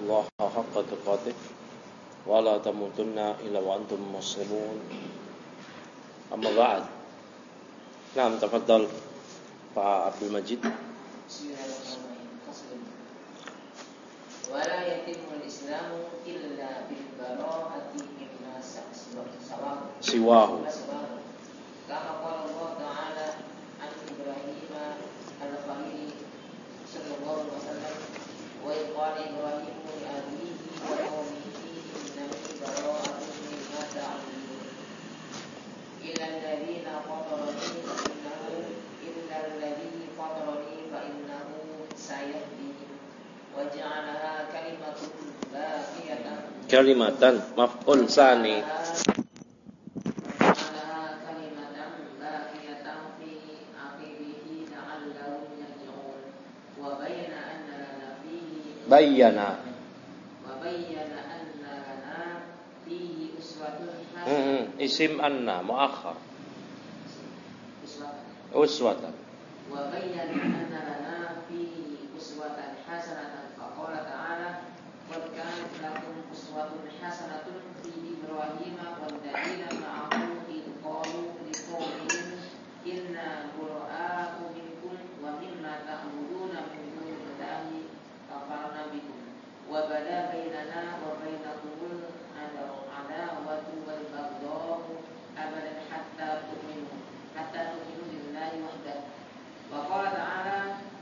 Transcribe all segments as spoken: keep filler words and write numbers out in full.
الله حق تقاته ولا تموتن إلا وأنتم مسلمون أما بعد. Nah, tafadhal Pak Abdul Majid. Wala yatimul Islamu illa bil bara'ati mimma siwahu. Kama qala Allah Ta'ala an Ibrahim al-Khalil sallallahu alaihi wasallam wa qala Ibrahim li abihi wa qaumihi innani bara'atun mimma ta'budun illa alladhina fatarani innahu illa alladhi fatarani fa innahu sayahdini wa ja'alaha kalimatun baqiyatan Kalimatan maf'ul tsani. Bayyana wa bayyana anna lana fihi uswatun hasanah. Hmm, isim anna muakhar. Uswatan. Uswatan. Wa bayyana anna lana fihi uswatan hasanatan. Faqala ta'ala qad kanat lakum uswatun hasanatun fi Ibrahim wal ladina ma'ahu id qalu liqawmihim inna bura'a'u minkum wa mimma ta'buduna min dunillahi kafarna bikum wa bada bainana wa bainakumul adawatu wal baghdau abadan hatta tu'minu hatta tu'minu billahi wahdahu. Wa qala ta'ala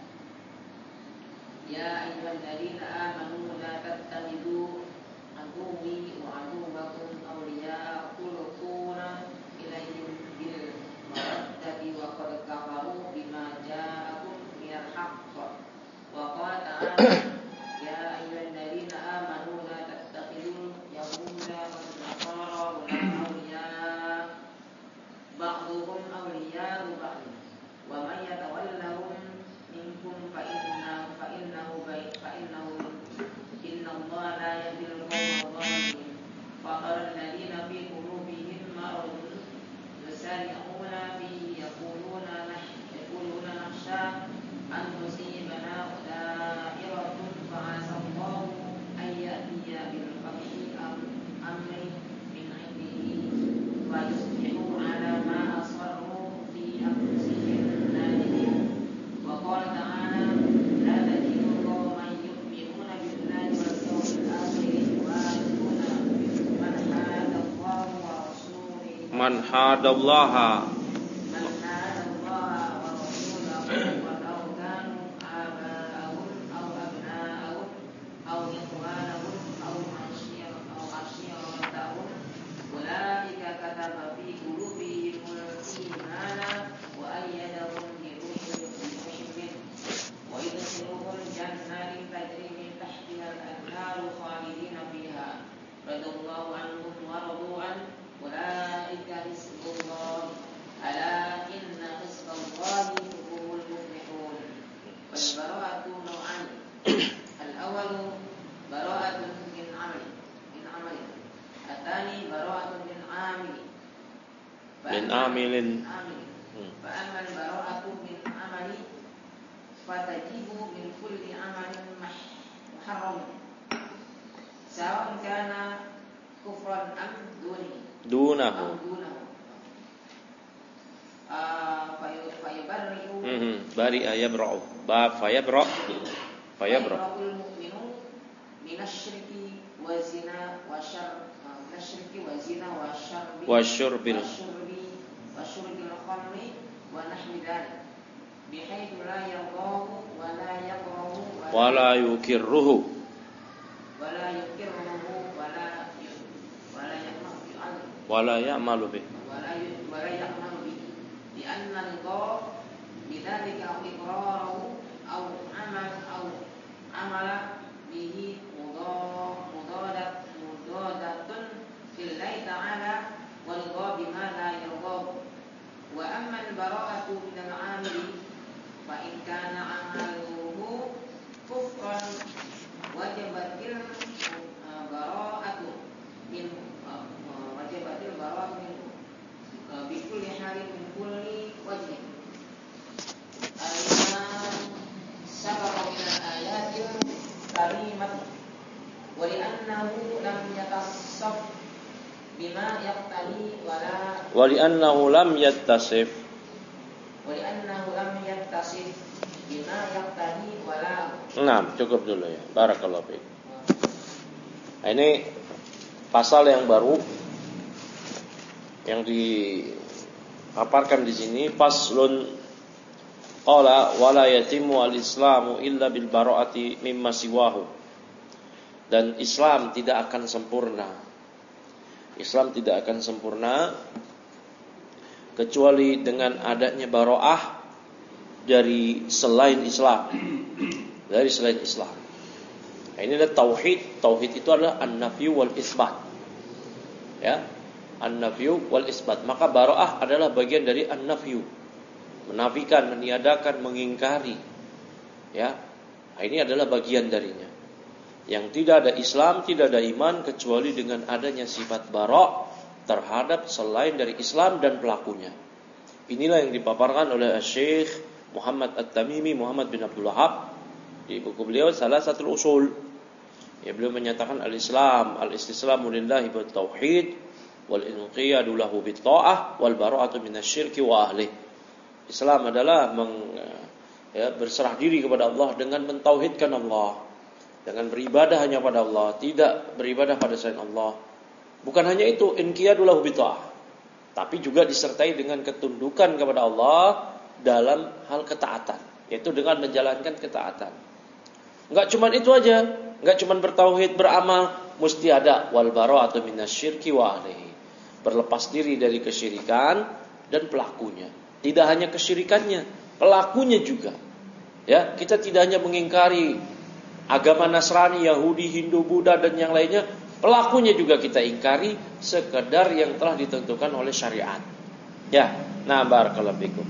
ya ayyuhalladzina amanu la tattakhidhu aduwwi wa aduwwakum awliya'a tulquna ilayhim bil mawaddati wa qad kafaru bima ja'akum minal haqq. Wa qala ta'ala ya ayyuhalladzina amanu la tattakhidul yahuda wan nasara awliya ba'dhuhum awliya'u ba'd wa man yatawallahum minkum fa inna fa innahu fa innahu inna Allaha la yahdil qawma adh-dhalimin. Wa qala alladhina fi qulubihim maradun yusari'una fihi yaquluna yaquluna nakhsha an tusibana da'iratun fa'asallahu ayyatiya bil fathi am amri min 'indihi wa yusbihu 'ala ma asarru fi anfusihim nadimin. Wa qala ta'ala la tajidu qauman yu'minuna billahi wal yawmil akhir wa yu'minuna man hada Allah wa rasulihi Man hadallaha man hada Allah wa rasulahu wa law kanu aba'ahum aw abna'ahum aw ikhwanahum aw ashir- aw ashiratahum ulaika kataba fi qulubihimul imana wa ayyadahum bi ruhin minhu wa yudkhiluhum jannatin tajri min tahtiha al-anharu khalidina fiha radallahu anhum wa radu an ulaika hizbullah ala inna hizballahi humul muflihun. Wal bara'atu naw'an. Al-awwalu bara'atun min 'amali min 'amali. Atsani bara'atun min 'amili. min amilin. Amili. Hmm. Fa amma al-bara'atu min 'amali fatajibu min kulli 'amalin mah- muharram. Sawa'un kana kufran am duni. Dunahu. Am dunahu. Ah, fa yu- fa yubarri'u Hmm, bari ayabra'u. Ba fayabra. Fayabra. Fayabra'ul mu'minu minasyirki wa zina wa syarr minasyirki wa zina wa syarbi Wa syurbil. wa syurbi wa syurbil khamri wa nahwi dzalik bihaitsu la yardahu wa la yakrahu wa Wala yukirruhu. wa la yukirruhu wa la yu- wa la yamahu yu'adhu Wala ya'malu bih. wa la yu- wa la ya'malu bihi li anna ridha bidzalika aw iqraruhu aw amal aw amala bihi mudha- mudadat mudadatun lillahi ta'ala wa ridha bima la yardahu. Wa amma al-bara'atu min al-'amili fa in kana 'amaluhu kufran wajibatil bara'atu min wajibatil bara'atu min bi kulli halin min kulli wajhin. Al-Imam sabaqa min al-ayatil karimah li'annahu lam yatassaf bima yaqtali wala wa li'annahu lam yattasif wa li'annahu lam yattasif bima yaqtali wala. Nah, cukup dulu ya. Barakallahu fiik. Nah, ini pasal yang baru yang dipaparkan di sini, faslun qala wala yatimu al-islamu illa bil bara'ati mimma siwahu. Dan Islam tidak akan sempurna. Islam tidak akan sempurna kecuali dengan adanya bara'ah dari selain Islam. Dari selain Islam. Nah, ini adalah tauhid. Tauhid itu adalah an-nafyu wal isbat. Ya, an-nafyu wal isbat. Maka bara'ah adalah bagian dari an-nafyu. Menafikan, meniadakan, mengingkari. Ya. Nah, ini adalah bagian darinya. Yang tidak ada Islam, tidak ada iman kecuali dengan adanya sifat bara' terhadap selain dari Islam dan pelakunya. Inilah yang dipaparkan oleh Syekh Muhammad At-Tamimi Muhammad bin Abdul Wahhab di buku beliau Salasatul Usul. Ya, beliau menyatakan al-Islam, al-istislamu lillahi bit tauhid wal inqiyadu lahu bit ta'ah wal bara'atu minasyirki wa ahli. Islam adalah meng, ya, berserah diri kepada Allah dengan mentauhidkan Allah, dengan beribadah hanya pada Allah, tidak beribadah pada selain Allah. Bukan hanya itu, inqiyadu lahu bit ta'ah, tapi juga disertai dengan ketundukan kepada Allah dalam hal ketaatan, yaitu dengan menjalankan ketaatan. Enggak cuma itu aja, enggak cuma bertauhid, beramal, mesti ada wal bara'atu minasyirki wa ahlihi. Berlepas diri dari kesyirikan dan pelakunya. Tidak hanya kesyirikannya, pelakunya juga. Ya, kita tidak hanya mengingkari agama Nasrani, Yahudi, Hindu, Buddha dan yang lainnya, pelakunya juga kita ingkari sekedar yang telah ditentukan oleh syariat. Ya, nah barakallahu fikum.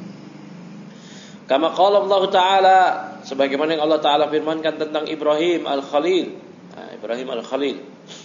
Kama qala Allah Ta'ala, sebagaimana yang Allah Ta'ala firmankan tentang Ibrahim Al-Khalil. Nah, Ibrahim Al-Khalil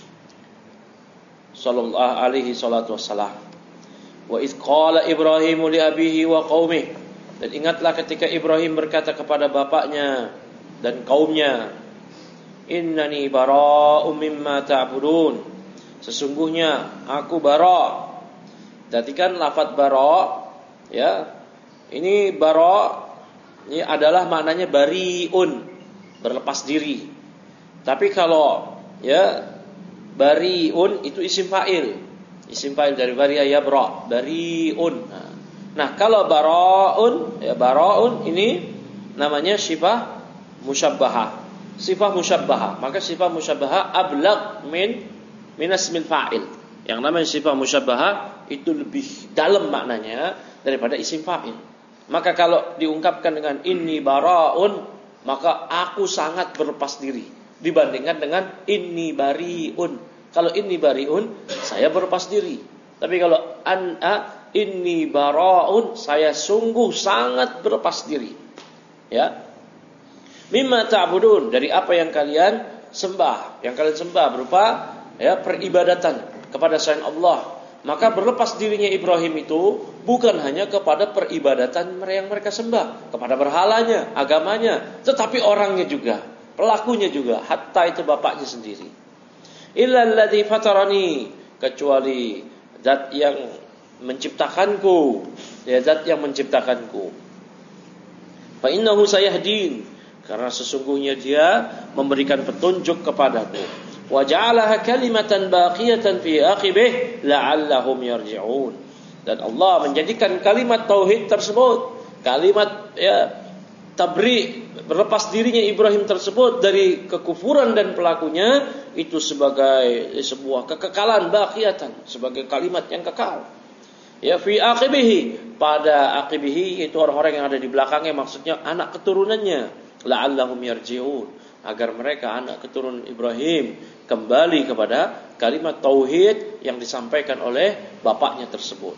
sallallahu alaihi salatu wassalam. Wa idh qala Ibrahimu li abihi wa qaumih. Dan ingatlah ketika Ibrahim berkata kepada bapaknya dan kaumnya, innani bara'um mimma ta'budun. Sesungguhnya aku bara'. Perhatikan lafaz bara', ya. Ini bara' ini adalah maknanya bari'un, berlepas diri. Tapi kalau ya bari'un itu isim fa'il. Isim fa'il dari bari'a yabra', bari'un. Nah, nah kalau bara'un, ya bara'un ini namanya sifah musyabbahah. Sifah musyabbahah. Maka sifah musyabbahah ablagh min min ismil fa'il. Yang namanya sifah musyabbahah itu lebih dalam maknanya daripada isim fa'il. Maka kalau diungkapkan dengan inni bara'un, maka aku sangat berlepas diri dibandingkan dengan inni bari'un. Kalau inni bari'un, saya berlepas diri. Tapi kalau an'a inni bara'un, saya sungguh sangat berlepas diri. Ya. Mimma ta'budun, dari apa yang kalian sembah. Yang kalian sembah berupa ya peribadatan kepada selain Allah. Maka berlepas dirinya Ibrahim itu bukan hanya kepada peribadatan yang mereka sembah, kepada berhalanya, agamanya, tetapi orangnya juga, pelakunya juga, hatta itu bapaknya sendiri. Illal ladzi fatarani, kecuali zat yang menciptakanku, ya zat yang menciptakanku. Fa innahu sayahdin, karena sesungguhnya dia memberikan petunjuk kepadaku. Wa ja'alaha kalimatan baqiyatan fi aqibih la'allahum yarji'un. Dan Allah menjadikan kalimat tauhid tersebut, kalimat ya tabri, berlepas dirinya Ibrahim tersebut dari kekufuran dan pelakunya itu sebagai sebuah kekekalan baqiyatan, sebagai kalimat yang kekal. Ya fi aqibih, pada aqibih itu orang-orang yang ada di belakangnya, maksudnya anak keturunannya, la'allahum yarji'un, agar mereka anak keturunan Ibrahim kembali kepada kalimat tauhid yang disampaikan oleh bapaknya tersebut.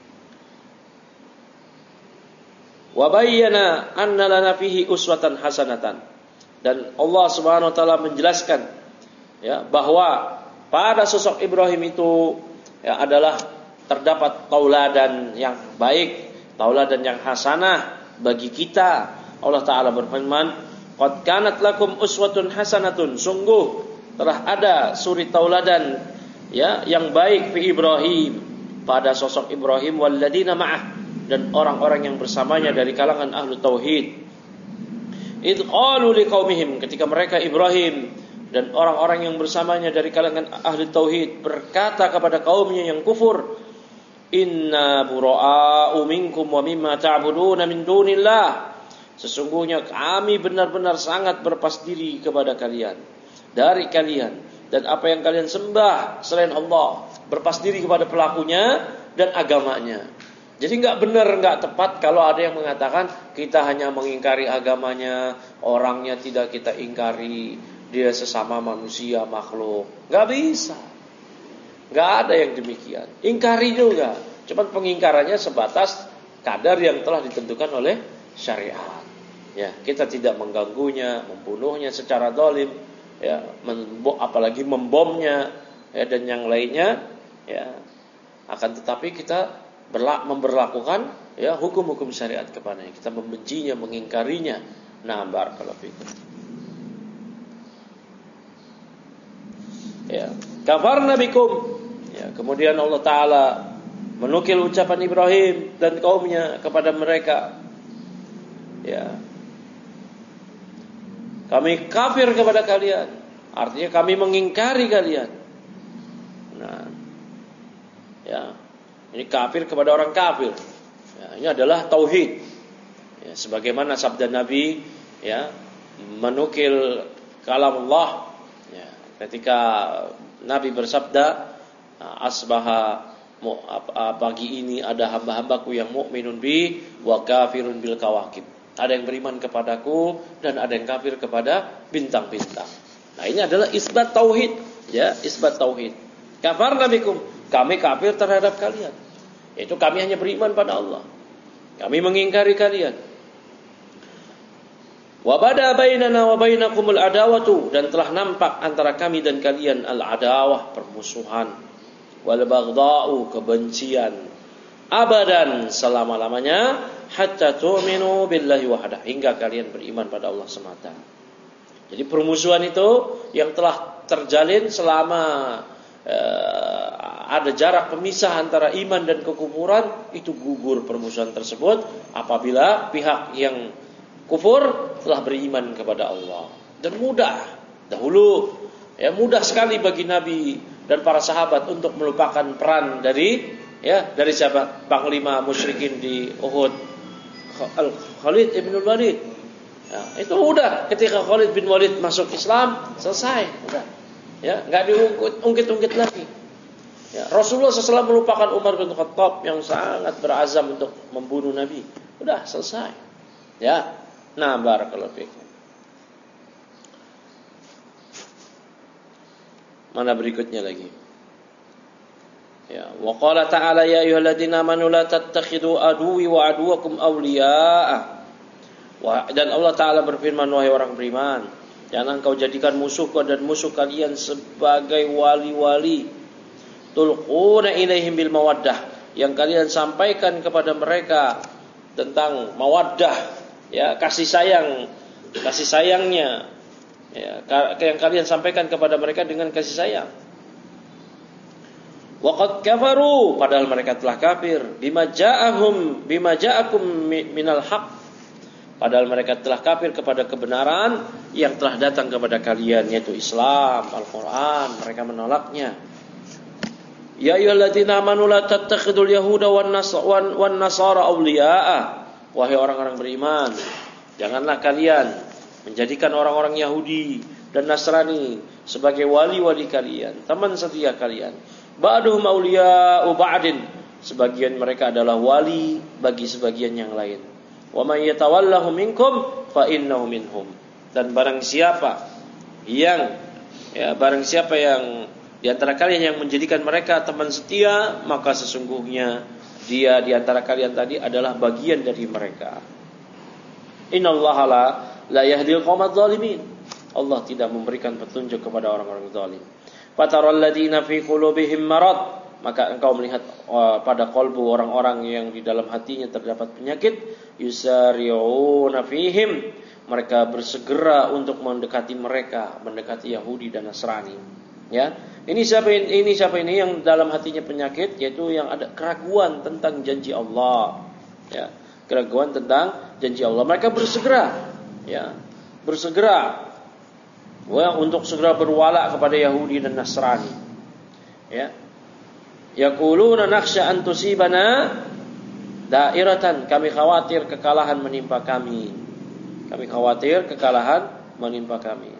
Wa bayyana anna lana fihi uswatan hasanatan. Dan Allah Subhanahu wa taala menjelaskan ya bahwa pada sosok Ibrahim itu ya adalah terdapat tauladan yang baik, tauladan yang hasanah bagi kita. Allah Ta'ala berfirman, qad kanat lakum uswatun hasanatun, sungguh telah ada suri tauladan ya yang baik fi Ibrahim, pada sosok Ibrahim, walladzina ma'ah, dan orang-orang yang bersamanya dari kalangan ahlu tauhid. Idh qalu liqaumihim, ketika mereka Ibrahim dan orang-orang yang bersamanya dari kalangan ahli tauhid berkata kepada kaumnya yang kufur, inna bura'a'u minkum wa mimma ta'buduna min dunillah, sesungguhnya kami benar-benar sangat berlepas diri kepada kalian, dari kalian dan apa yang kalian sembah selain Allah, berlepas diri kepada pelakunya dan agamanya. Jadi enggak benar, enggak tepat kalau ada yang mengatakan kita hanya mengingkari agamanya, orangnya tidak kita ingkari, dia sesama manusia, makhluk. Enggak bisa. Enggak ada yang demikian. Ingkari juga. Cuma pengingkarannya sebatas kadar yang telah ditentukan oleh syariat. Ya, kita tidak mengganggunya, membunuhnya secara zalim, ya, apalagi membomnya, ya, dan yang lainnya, ya. Akan tetapi kita berlak, memberlakukan ya hukum-hukum syariat kepadanya. Kita membencinya, mengingkarinya. Nah, barakallahu fikum. Ya, kafarna bikum. Ya, kemudian Allah Ta'ala menukil ucapan Ibrahim dan kaumnya kepada mereka. Ya, kami kafir kepada kalian, artinya kami mengingkari kalian. Nah, ya, ini kafir kepada orang kafir. Ya, ini adalah tauhid. Ya, sebagaimana sabda Nabi, ya, menukil kalam Allah. Ya, ketika Nabi bersabda, asbaha pagi ini ada hamba-hambaku yang mukminun bi wa kafirun bil kawakib. Ada yang beriman kepadaku dan ada yang kafir kepada bintang-bintang. Nah, ini adalah isbat tauhid, ya, isbat tauhid. Kafarna bikum, kami kafir terhadap kalian. Yaitu kami hanya beriman pada Allah. Kami mengingkari kalian. Wa bada bainana wa bainakumul adawatu, dan telah nampak antara kami dan kalian al-adawah, permusuhan, wal baghdha'u, kebencian, abadan, selama-lamanya, hatta tu'minu billahi wahdah, hingga kalian beriman pada Allah semata. Jadi permusuhan itu yang telah terjalin selama eh, ada jarak pemisah antara iman dan kekufuran, itu gugur permusuhan tersebut apabila pihak yang kufur telah beriman kepada Allah. Dan mudah, dahulu ya mudah sekali bagi Nabi dan para sahabat untuk melupakan peran dari ya dari siapa? Panglima musyrikin di Uhud, Khalid ibn Walid. Ya, itu udah ketika Khalid bin Walid masuk Islam, selesai, udah. Ya, enggak diungkit-ungkit lagi. Ya, Rasulullah shallallahu alaihi wasallam melupakan Umar bin Khattab yang sangat berazam untuk membunuh Nabi. Udah selesai. Ya. Nah, barakallahu fikum. Mana berikutnya lagi? Ya, wa qala ta'ala ya ayyuhalladzina amanu la tattakhidu aduwwi wa aduwwakum awliya'a. Dan Allah Ta'ala berfirman, wahai orang beriman, jangan kau jadikan musuhku dan musuh kalian sebagai wali-wali. Tulquna ilaihim bil mawaddah, yang kalian sampaikan kepada mereka tentang mawaddah, ya, kasih sayang, kasih sayangnya, ya, yang kalian sampaikan kepada mereka dengan kasih sayang. Waqad kafaru, padahal mereka telah kafir, bima ja'ahum bima ja'akum minal haq, padahal mereka telah kafir kepada kebenaran yang telah datang kepada kalian, yaitu Islam, Al-Quran. Mereka menolaknya. Ya ayyuhalladzina amanu la tattakhidul yahuda wan nasara awliya'a. Wahai orang-orang beriman, janganlah kalian menjadikan orang-orang Yahudi dan Nasrani sebagai wali-wali kalian, teman setia kalian. Ba'duhum awliya'u ba'din, sebagian mereka adalah wali bagi sebagian yang lain. Wa man yatawallahu minkum fa innahu minhum, dan barang siapa yang ya barang siapa yang di antara kalian yang menjadikan mereka teman setia, maka sesungguhnya dia di antara kalian tadi adalah bagian dari mereka. Innallaha la la yahdil qaumadz zalimin, Allah tidak memberikan petunjuk kepada orang-orang zalim. Fataral ladzina fi qulubihim marad, maka engkau melihat uh, pada kalbu orang-orang yang di dalam hatinya terdapat penyakit, yusari'una fihim, mereka bersegera untuk mendekati mereka, mendekati Yahudi dan Nasrani. Ya, ini siapa ini, ini siapa ini yang dalam hatinya penyakit, yaitu yang ada keraguan tentang janji Allah. Ya, keraguan tentang janji Allah. Mereka bersegera, ya, bersegera ya, untuk segera berwala kepada Yahudi dan Nasrani. Ya, yaquluna nakhsha an tusibana dairatan, kami khawatir kekalahan menimpa kami. Kami khawatir kekalahan menimpa kami.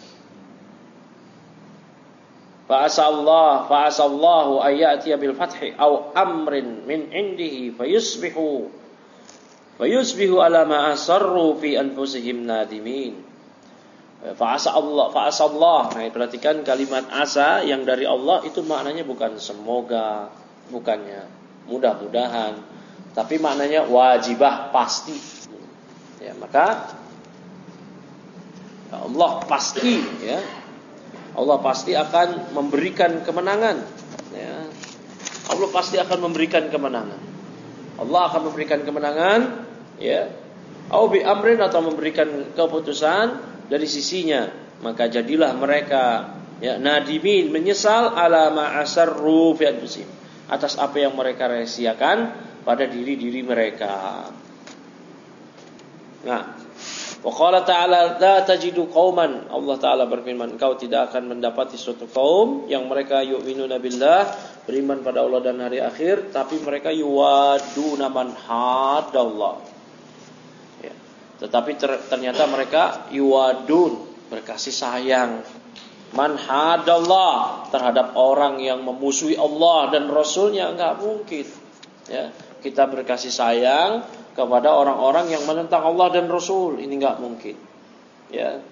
Fa'asallahu fa'asallahu ayatiya bil fathi aw amrin min indihi fayusbihu fayusbihu ala ma asarru fi anfusihim nadimin. Fa'asallahu fa'asallahu. Nah, perhatikan kalimat asa yang dari Allah itu maknanya bukan semoga, bukannya mudah-mudahan, tapi maknanya wajibah, pasti. Ya, maka Allah pasti, ya, Allah pasti akan memberikan kemenangan. Ya, Allah pasti akan memberikan kemenangan. Allah akan memberikan kemenangan, ya, au bi amrin, atau memberikan keputusan dari sisinya. Maka jadilah mereka, ya, nadimin, menyesal ala ma asarru fi anfusihim, atas apa yang mereka rahasiakan pada diri-diri mereka. Nah, wa qala ta'ala la tajidu qauman, Allah Ta'ala berfirman, engkau tidak akan mendapati suatu kaum yang mereka yu'minuna billah, beriman pada Allah dan hari akhir, tapi mereka yuwaduna man haddallah. Ya. Tetapi ter, ternyata mereka yuwadun, berkasih sayang, man haddallah, terhadap orang yang memusuhi Allah dan Rasulnya. Enggak mungkin, ya, kita berkasih sayang kepada orang-orang yang menentang Allah dan Rasul. Ini enggak mungkin, ya.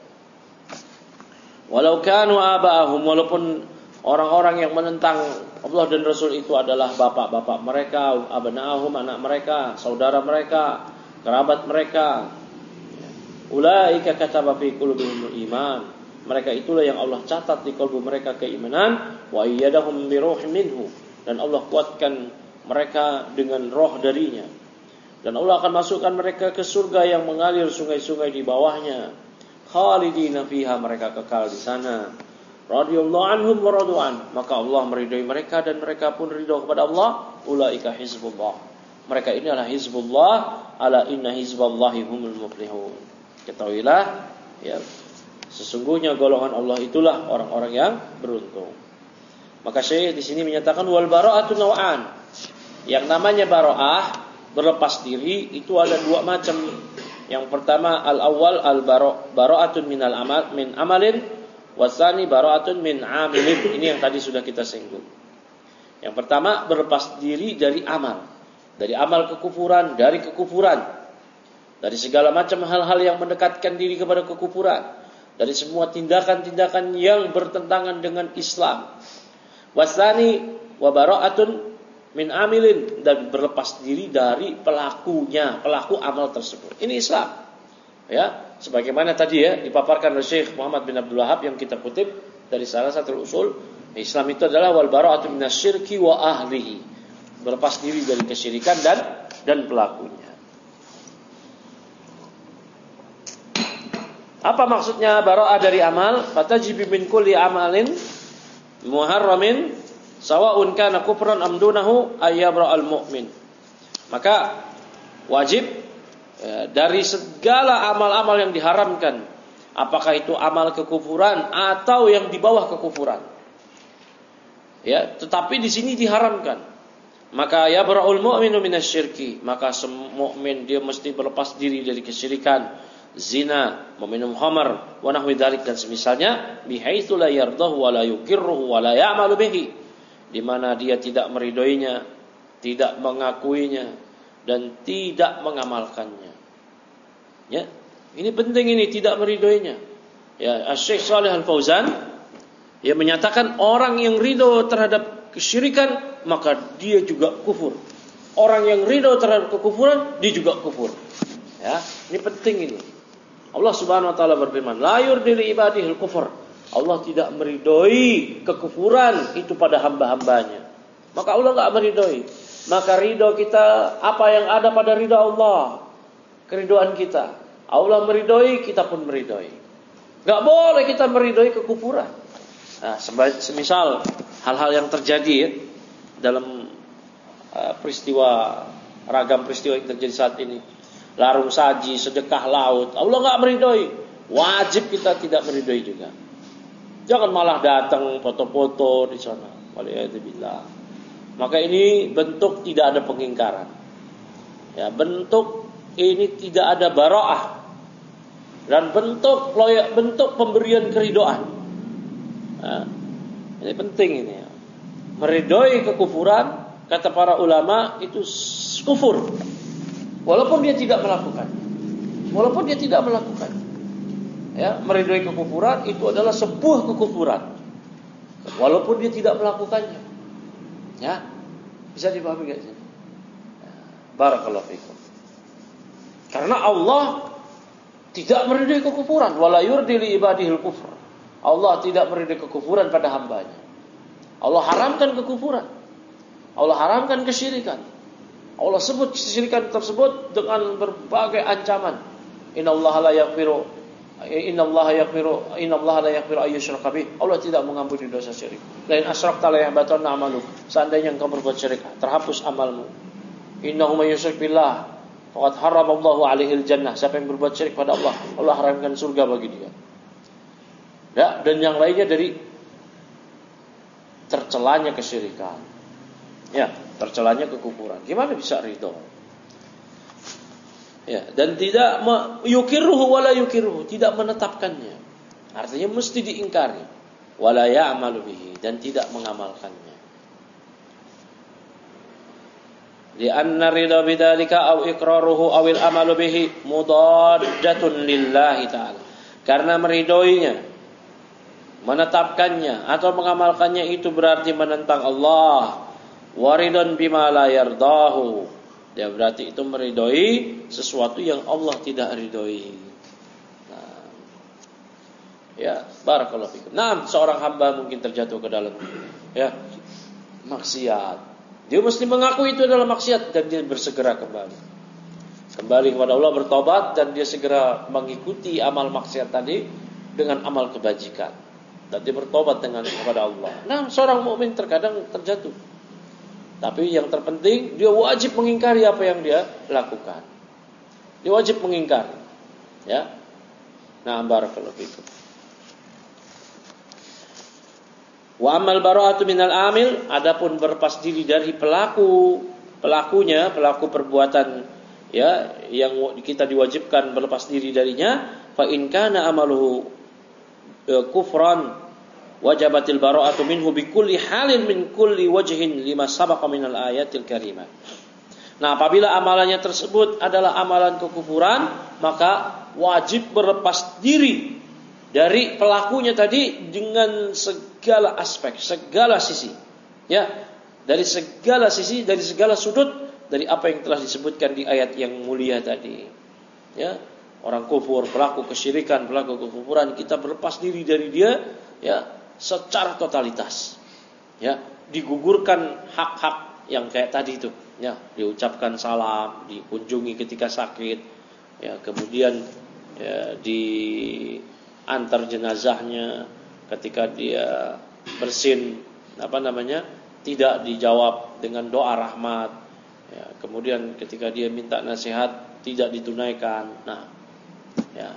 Walau kanu aba'ahum, walaupun orang-orang yang menentang Allah dan Rasul itu adalah bapak-bapak mereka, abna'ahum, anak mereka, saudara mereka, kerabat mereka. Ulaika kataba fi qulubihimul iman, mereka itulah yang Allah catat di kalbu mereka keimanan. Wa ayyadahum bi ruhin minhu, dan Allah kuatkan mereka dengan roh darinya. Dan Allah akan masukkan mereka ke surga yang mengalir sungai-sungai di bawahnya. Khalidina fiha, mereka kekal di sana. Radhiyallahu anhum wa radu'an, maka Allah meridai mereka dan mereka pun ridha kepada Allah. Ulaika hizbullah, mereka ini adalah hizbullah. Ala inna hizballahi humul muflihun. Ketahuilah, ya, sesungguhnya golongan Allah itulah orang-orang yang beruntung. Maka Syekh di sini menyatakan wal bara'atu naw'an. Yang namanya bara'ah, berlepas diri, itu ada dua macam. Yang pertama al-awwal al-bara'atun minal amal min amalin, wasani bara'atun min amilin. Ini yang tadi sudah kita singgung. Yang pertama berlepas diri dari amal, dari amal kekufuran, dari kekufuran, dari segala macam hal-hal yang mendekatkan diri kepada kekufuran, dari semua tindakan-tindakan yang bertentangan dengan Islam. Wasani wa bara'atun min amilin, dan berlepas diri dari pelakunya, pelaku amal tersebut. Ini Islam, ya, sebagaimana tadi, ya, dipaparkan oleh Syekh Muhammad bin Abdul Wahab yang kita kutip dari salah satu usul Islam itu adalah wal bara'atu minasyirki wa ahlihi, berlepas diri dari kesyirikan dan dan pelakunya. Apa maksudnya bara'ah dari amal? Fatajibu min kulli amalin muharramin sawa'un kana kufran amdunahu ayyabra'al mu'min. Maka wajib, ya, dari segala amal-amal yang diharamkan, apakah itu amal kekufuran atau yang di bawah kekufuran, ya, tetapi di sini diharamkan, maka yabra'ul mu'minu minasyirki, maka mukmin dia mesti berlepas diri dari kesyirikan, zina, meminum khamar, wa nahwi dzalik, dan semisalnya, bihaitsu la yardahu wa la yuqirruhu wa la ya'malu bihi, di mana dia tidak meridhoinya, tidak mengakuinya, dan tidak mengamalkannya. Ya, ini penting, ini tidak meridhoinya. Ya, Syekh Shalih Al Fauzan, ia menyatakan orang yang ridho terhadap kesyirikan maka dia juga kufur. Orang yang ridho terhadap kekufuran dia juga kufur. Ya, ini penting ini. Allah Subhanahu wa taala berfirman, la yurdi li ibadihil kufur. Allah tidak meridhoi kekufuran itu pada hamba-hambanya. Maka Allah enggak meridhoi. Maka ridho kita apa yang ada pada ridho Allah, keridhaan kita. Allah meridhoi, kita pun meridhoi. Enggak boleh kita meridhoi kekufuran. Nah, semisal hal-hal yang terjadi ya, dalam uh, peristiwa ragam peristiwa yang terjadi saat ini, larung saji, sedekah laut, Allah enggak meridhoi, wajib kita tidak meridhoi juga. Jangan malah datang foto-foto di sana. Waliyadzubillah. Maka ini bentuk tidak ada pengingkaran. Ya, bentuk ini tidak ada bara'ah. Dan bentuk loyak, bentuk pemberian keridhaan. Nah, ini penting ini ya. Meridhoi kekufuran, kata para ulama, itu kufur. Walaupun dia tidak melakukannya. Walaupun dia tidak melakukannya. Ya, meridhoi kekufuran itu adalah sebuah kekufuran. Walaupun dia tidak melakukannya. Ya. Bisa dipahami enggak sih? Barakallahu fikum. Karena Allah tidak meridhai kekufuran, wala yurdi li ibadihil kufur. Allah tidak meridhai kekufuran pada hambanya. Allah haramkan kekufuran. Allah haramkan kesyirikan. Allah sebut kesyirikan tersebut dengan berbagai ancaman. Innallaha la yaghfiru Innallaha yaghfiru Innallaha la yaghfiru ayyushraka bih. Allah tidak mengampuni dosa syirik. Lain asyrakta la yahbatanna amalu. Seandainya engkau berbuat syirik, terhapus amalmu. Innahu may yusyrik billah faqad haramallahu alaihil jannah. Siapa yang berbuat syirik pada Allah, Allah haramkan surga bagi dia. Ya, dan yang lainnya dari tercelanya kesyirikan. Ya, tercelanya kekufuran. Gimana bisa ridho? Ya, dan tidak yukiruhu wala yukiruhu, tidak menetapkannya. Artinya mesti diingkari. Wala ya'malu bihi, dan tidak mengamalkannya. Lianna ridha bidzalika aw iqraruhu aw al-amalu bihi mudaddatun lillahi ta'ala. Karena meridhoinya, menetapkannya atau mengamalkannya itu berarti menentang Allah. Waridun bima la yardahu. Ya berarti itu meridhoi sesuatu yang Allah tidak ridhoi. Nah, ya, barakallahu fikum. Nah, seorang hamba mungkin terjatuh ke dalam ya maksiat. Dia mesti mengaku itu adalah maksiat dan dia bersegera kembali. Kembali kepada Allah, bertobat, dan dia segera mengikuti amal maksiat tadi dengan amal kebajikan. Dan dia bertobat dengan kepada Allah. Nah, seorang mukmin terkadang terjatuh. Tapi yang terpenting dia wajib mengingkari apa yang dia lakukan. Dia wajib mengingkari. Ya. Nah, barakallahu fikum. Wa amal bara'atu minal amil, adapun berlepas diri dari pelaku, pelakunya, pelaku perbuatan ya yang kita diwajibkan berlepas diri darinya, fa in kana amaluhu kufran wajabatil bara'atu minhu bikulli halin min kulli wajhin lima sabaqa minal ayatil karimah. Nah, apabila amalannya tersebut adalah amalan kekufuran, maka wajib berlepas diri dari pelakunya tadi dengan segala aspek, segala sisi. Ya, dari segala sisi, dari segala sudut, dari apa yang telah disebutkan di ayat yang mulia tadi. Ya, orang kufur, pelaku kesyirikan, pelaku kekufuran, kita berlepas diri dari dia, ya, secara totalitas. Ya, digugurkan hak-hak yang kayak tadi itu, ya, diucapkan salam, dikunjungi ketika sakit, ya, kemudian ya, diantar jenazahnya ketika dia bersin, apa namanya, tidak dijawab dengan doa rahmat, ya, kemudian ketika dia minta nasihat tidak ditunaikan. Nah, ya,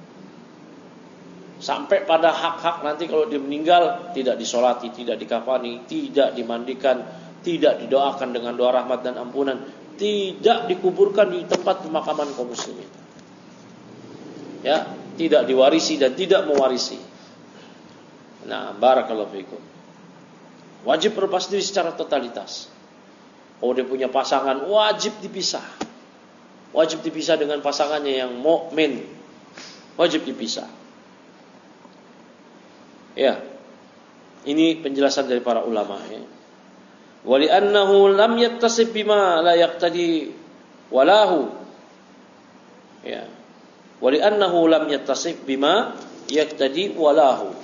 sampai pada hak-hak nanti kalau dia meninggal tidak disolati, tidak dikafani, tidak dimandikan, tidak didoakan dengan doa rahmat dan ampunan, tidak dikuburkan di tempat pemakaman kaum muslimin. Ya, tidak diwarisi dan tidak mewarisi. Nah, barakallahu fikum. Wajib berlepas diri secara totalitas. Kalau dia punya pasangan, wajib dipisah. Wajib dipisah dengan pasangannya yang mukmin. Wajib dipisah. Ya, ini penjelasan dari para ulama. Ya. Wali annahu lam yattasib bima la yaqtadi walahu. Ya. Wali annahu lam yattasib bima yaqtadi walahu.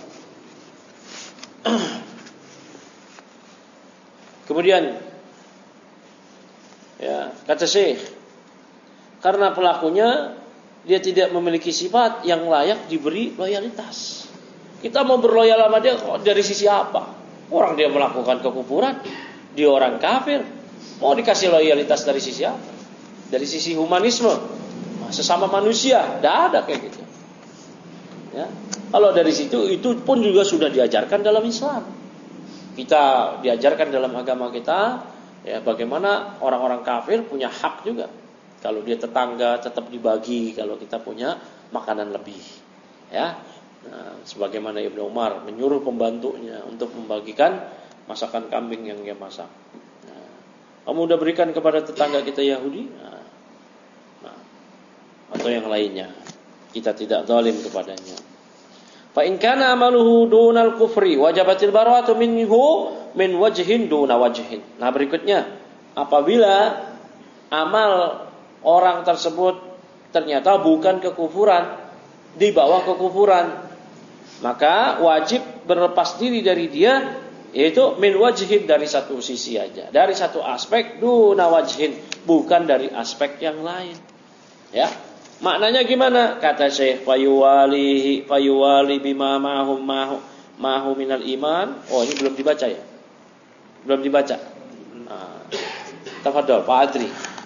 Kemudian, ya, kata Syekh, karena pelakunya dia tidak memiliki sifat yang layak diberi loyalitas. Kita mau berloyal sama dia dari sisi apa? Orang dia melakukan kekufuran, dia orang kafir, mau dikasih loyalitas dari sisi apa? Dari sisi humanisme, sesama manusia, tidak ada kayak gitu. Ya. Kalau dari situ itu pun juga sudah diajarkan dalam Islam. Kita diajarkan dalam agama kita, ya bagaimana orang-orang kafir punya hak juga. Kalau dia tetangga tetap dibagi kalau kita punya makanan lebih. Ya. Nah, sebagaimana Ibnu Umar menyuruh pembantunya untuk membagikan masakan kambing yang dia masak. Nah, kamu udah berikan kepada tetangga kita Yahudi, nah, nah, atau yang lainnya, kita tidak zalim kepadanya. Fa in kana amaluhu dunal kufri wajabatil bara'atu minhu min wajhin duna wajhin. Nah, berikutnya, apabila amal orang tersebut ternyata bukan kekufuran, di bawah kekufuran, maka wajib berlepas diri dari dia, yaitu min wajhin, dari satu sisi aja, dari satu aspek, duna wajhin, bukan dari aspek yang lain. Ya, maknanya gimana? Kata Syekh, fayuwali fayuwali bima mahum mahu mahu minal iman. Oh, ini belum dibaca ya? Belum dibaca. Nah, tafadhol Pak Adri.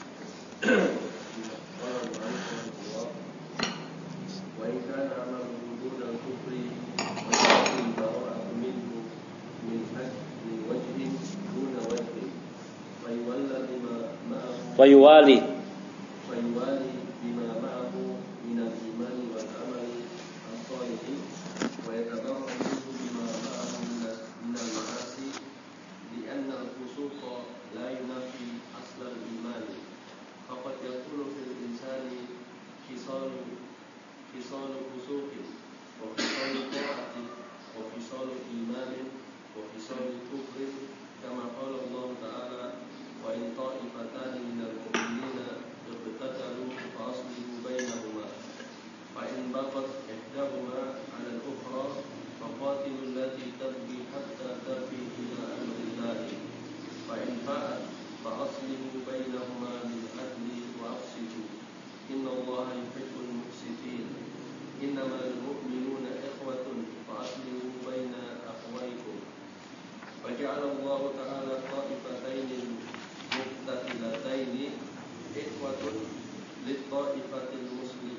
Fayuwali Fayuwali bima ma'ahu minal imani wal amali as-salihin wa yatabarra'u bima ma'ahu minal ma'asi li'anna al-fusuqa la yunafi asla al-imani faqad yakunu fil insani khisalu khisalu fusuqin wa khisalu ta'atin wa khisalu imanin wa khisalu kufrin kama qala Allah ta'ala wa in ta'ifatani minal mu'minina iqtatalu fa aslihu bainahuma fa in baghat ihdahuma 'ala al-ukhra fa qatilu allati tabghi hatta tafi ila amrillah fa in fa'at fa aslihu bainahuma bil 'adli wa aqsitu innallaha yuhibbul muqsitin innamal mu'minuna ikhwatun fa aslihu baina akhawaykum fa ja'ala Allah ta'ala ta'ifatayn muqtatilataini ikhwatun lit-ta'ifatil muslim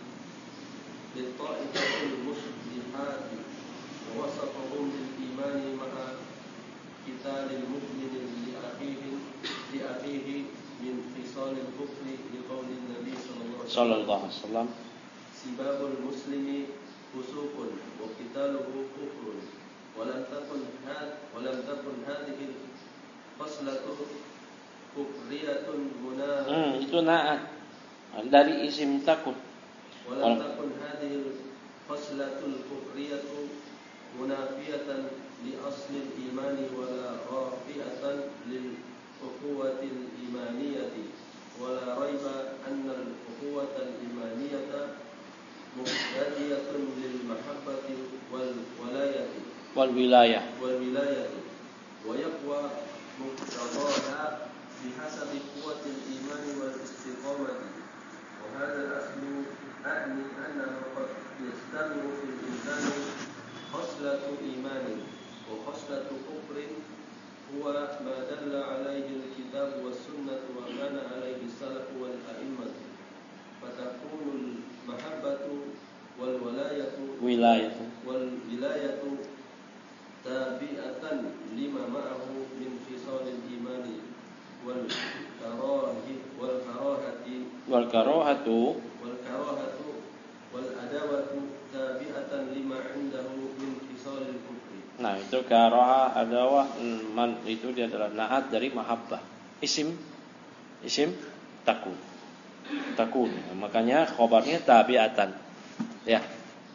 lit-ta'ifatil muslihati wa wasafahum bil imani ma'a qitalil mu'minin li akhihi li akhihi min fisalil kufri li qaulin nabi sallallahu alaihi wasallam sibabul muslimi fusuqun wa qitaluhu kufrun wa lam takun had wa lam takun hadhihi faslatu kufriyatun munah. Hmm, itu na'at dari isim takun. Walam takun hadhil faslatul kufriyatu munafiyatan li aslil imani wala rafi'atan lil ukhuwatil imaniyati wala raiba anna al ukhuwatal imaniyata muqtadiyatun lil mahabbati wal walayati wal wilayah wal wilayati wa yaqwa muqtadaha بحسب قوة الإيمان والاستقامة وهذا الأصل أعني أنه قد يجتمع في الإنسان خصلة إيمان وخصلة كفر هو ما دل عليه الكتاب والسنة وكان عليه السلف والأئمة فتكون المحبة والولاية ولاية والولاية تابعة لما معه من خصال الإيمان والكراهة والكراهة والكراهة والكراهة والعداوة تابعة لما عنده من خصال الكفر. Nah, itu karaha, adawah, man, itu dia adalah naat dari mahabbah. Isim isim takun. Takun. Makanya khabarnya tabi'atan. Ya.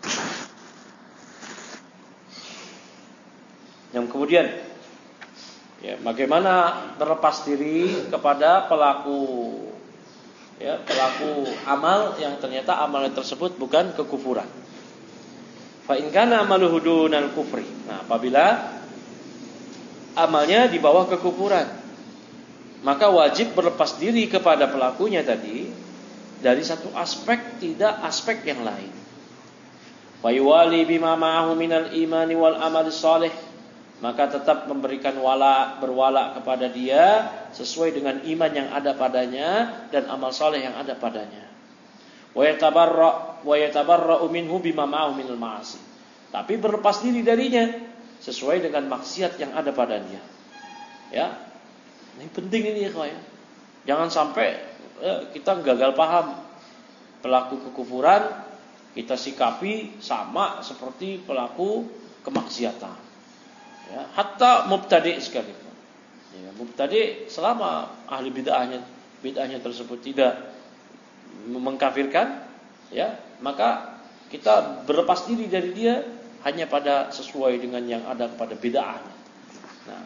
Yang kemudian, ya, bagaimana terlepas diri kepada pelaku, ya, pelaku amal yang ternyata amalnya tersebut bukan kekufuran. Fa in kana amaluhu dunal kufri. Nah, apabila amalnya di bawah kekufuran, maka wajib berlepas diri kepada pelakunya tadi dari satu aspek, tidak aspek yang lain. Fayuwali bima ma'ahu minal imani wal amali salih, maka tetap memberikan wala, berwala kepada dia sesuai dengan iman yang ada padanya dan amal saleh yang ada padanya. Wa yatabarra wa yatabarra'u minhu bima ma'ahu minal ma'asi. Tapi berlepas diri darinya sesuai dengan maksiat yang ada padanya. Ya. Ini penting ini ya, kawan. Jangan sampai eh, kita gagal paham. Pelaku kekufuran kita sikapi sama seperti pelaku kemaksiatan. Ya, hatta mubtadi' sekalipun. Ya, mubtadi' selama ahli bid'ahnya bid'ahnya tersebut tidak mengkafirkan, ya, maka kita berlepas diri dari dia hanya pada sesuai dengan yang ada pada bid'ahnya. Nah,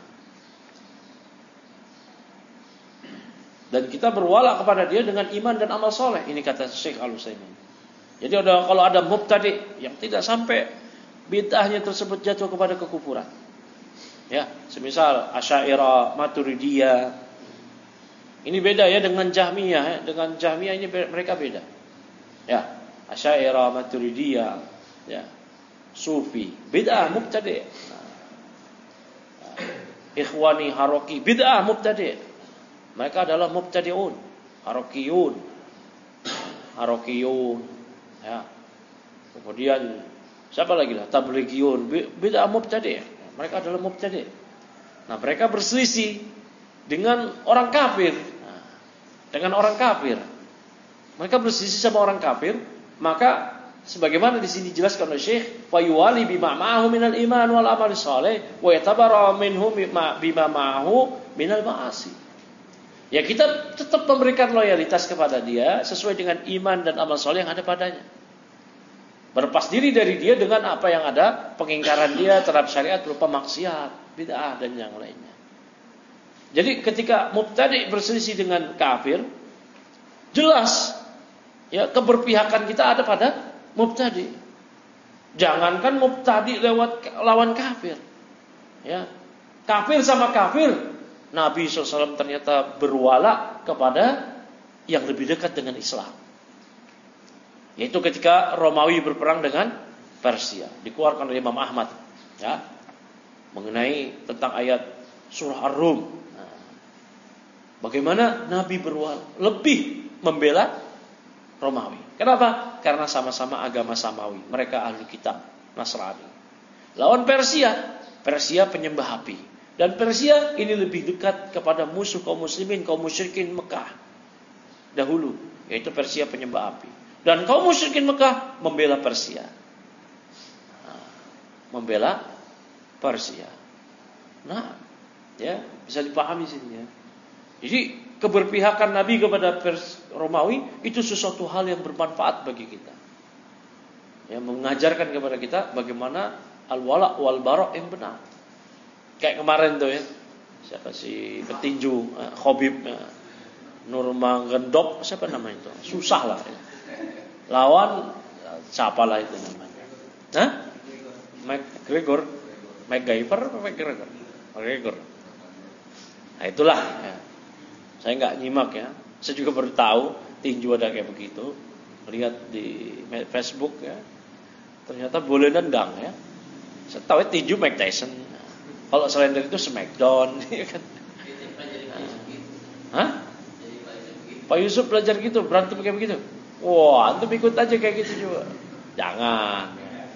dan kita berwala kepada dia dengan iman dan amal soleh. Ini kata Syekh Al-Utsaimin. Jadi ada, kalau ada mubtadi' yang tidak sampai bid'ahnya tersebut jatuh kepada kekufuran. Ya, semisal Asy'ariyah, Maturidiyah. Ini beda ya dengan Jahmiyah, ya. Dengan Jahmiyah ini mereka beda. Ya, Asy'ariyah, Maturidiyah, ya. Sufi, bid'ah mubtadi'. Nah, Ikhwani, Haroki, bid'ah mubtadi'. Mereka adalah mubtadi'un, Harokiyun. Harokiyun, ya. Kemudian siapa lagi lah? Tabligiyun, bid'ah mubtadi'. Mereka adalah mubtadi'. Nah, mereka berselisih dengan orang kafir. Nah, dengan orang kafir. Mereka berselisih sama orang kafir, maka sebagaimana di sini dijelaskan oleh Syekh, fa yuwali bima ma'ahu minal iman wal amal saleh wa yatabarra minhu bima ma'ahu minal ma'asi. Ya, kita tetap memberikan loyalitas kepada dia sesuai dengan iman dan amal saleh yang ada padanya. Berlepas diri dari dia dengan apa yang ada, pengingkaran dia terhadap syariat berupa maksiat, bid'ah dan yang lainnya. Jadi ketika mubtadi' berselisih dengan kafir, jelas ya keberpihakan kita ada pada mubtadi'. Jangankan mubtadi' lewat lawan kafir. Ya. Kafir sama kafir, Nabi shallallahu alaihi wasallam ternyata berwala kepada yang lebih dekat dengan Islam. Yaitu ketika Romawi berperang dengan Persia, dikeluarkan oleh Imam Ahmad, ya, mengenai tentang ayat surah Ar-Rum. Nah, bagaimana Nabi berwala lebih membela Romawi? Kenapa? Karena sama-sama agama samawi. Mereka ahli kitab Nasrani. Lawan Persia, Persia penyembah api. Dan Persia ini lebih dekat kepada musuh kaum muslimin, kaum musyrikin Mekah dahulu, yaitu Persia penyembah api. Dan kaum musyrikin Mekah membela Persia. Nah, membela Persia. Nah, ya, bisa dipahami sini ya. Jadi keberpihakan Nabi kepada Pers Romawi itu sesuatu hal yang bermanfaat bagi kita. Yang mengajarkan kepada kita bagaimana al-wala wal bara yang benar. Kayak kemarin tuh ya. Siapa si petinju, eh, Khabib, eh, Nurmagomedov, siapa namanya itu? Susah lah ya. Lawan siapa lah itu namanya? Hah? McGregor, McGyver apa McGregor? McGregor. Nah itulah. Ya. Saya nggak nyimak ya. Saya juga baru tahu tinju ada kayak begitu. Lihat di Facebook ya. Ternyata boleh nendang ya. Saya tahu tinju Mike Tyson. Nah, kalau selain dari itu Smackdown, ya kan? Hah? Pak Yusuf belajar gitu, berantem kayak begitu. Wah, antum ikut aja kayak gitu juga. Jangan.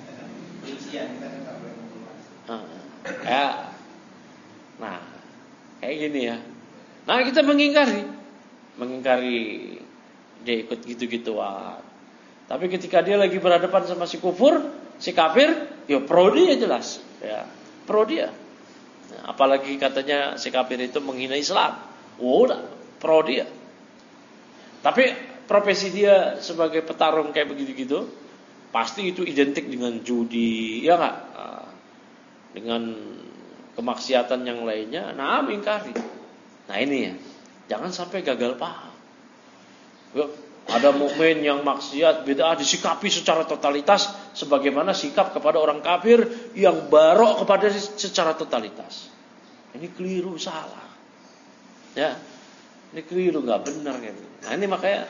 Nah, kayak, nah, kayak gini ya. Nah, kita mengingkari, mengingkari dia ikut gitu-gituan. Tapi ketika dia lagi berhadapan sama si kufur, si kafir, ya pro dia jelas, ya pro dia. Nah, apalagi katanya si kafir itu menghina Islam, oh, udah pro dia. Tapi profesi dia sebagai petarung kayak begitu-gitu, pasti itu identik dengan judi, ya nggak? Dengan kemaksiatan yang lainnya, nah mengingkari. Nah ini ya, jangan sampai gagal paham. Ada mukmin yang maksiat, bid'ah disikapi secara totalitas, sebagaimana sikap kepada orang kafir yang barok kepada secara totalitas. Ini keliru, salah. Ya, ini keliru, nggak benar kan? Nah ini makanya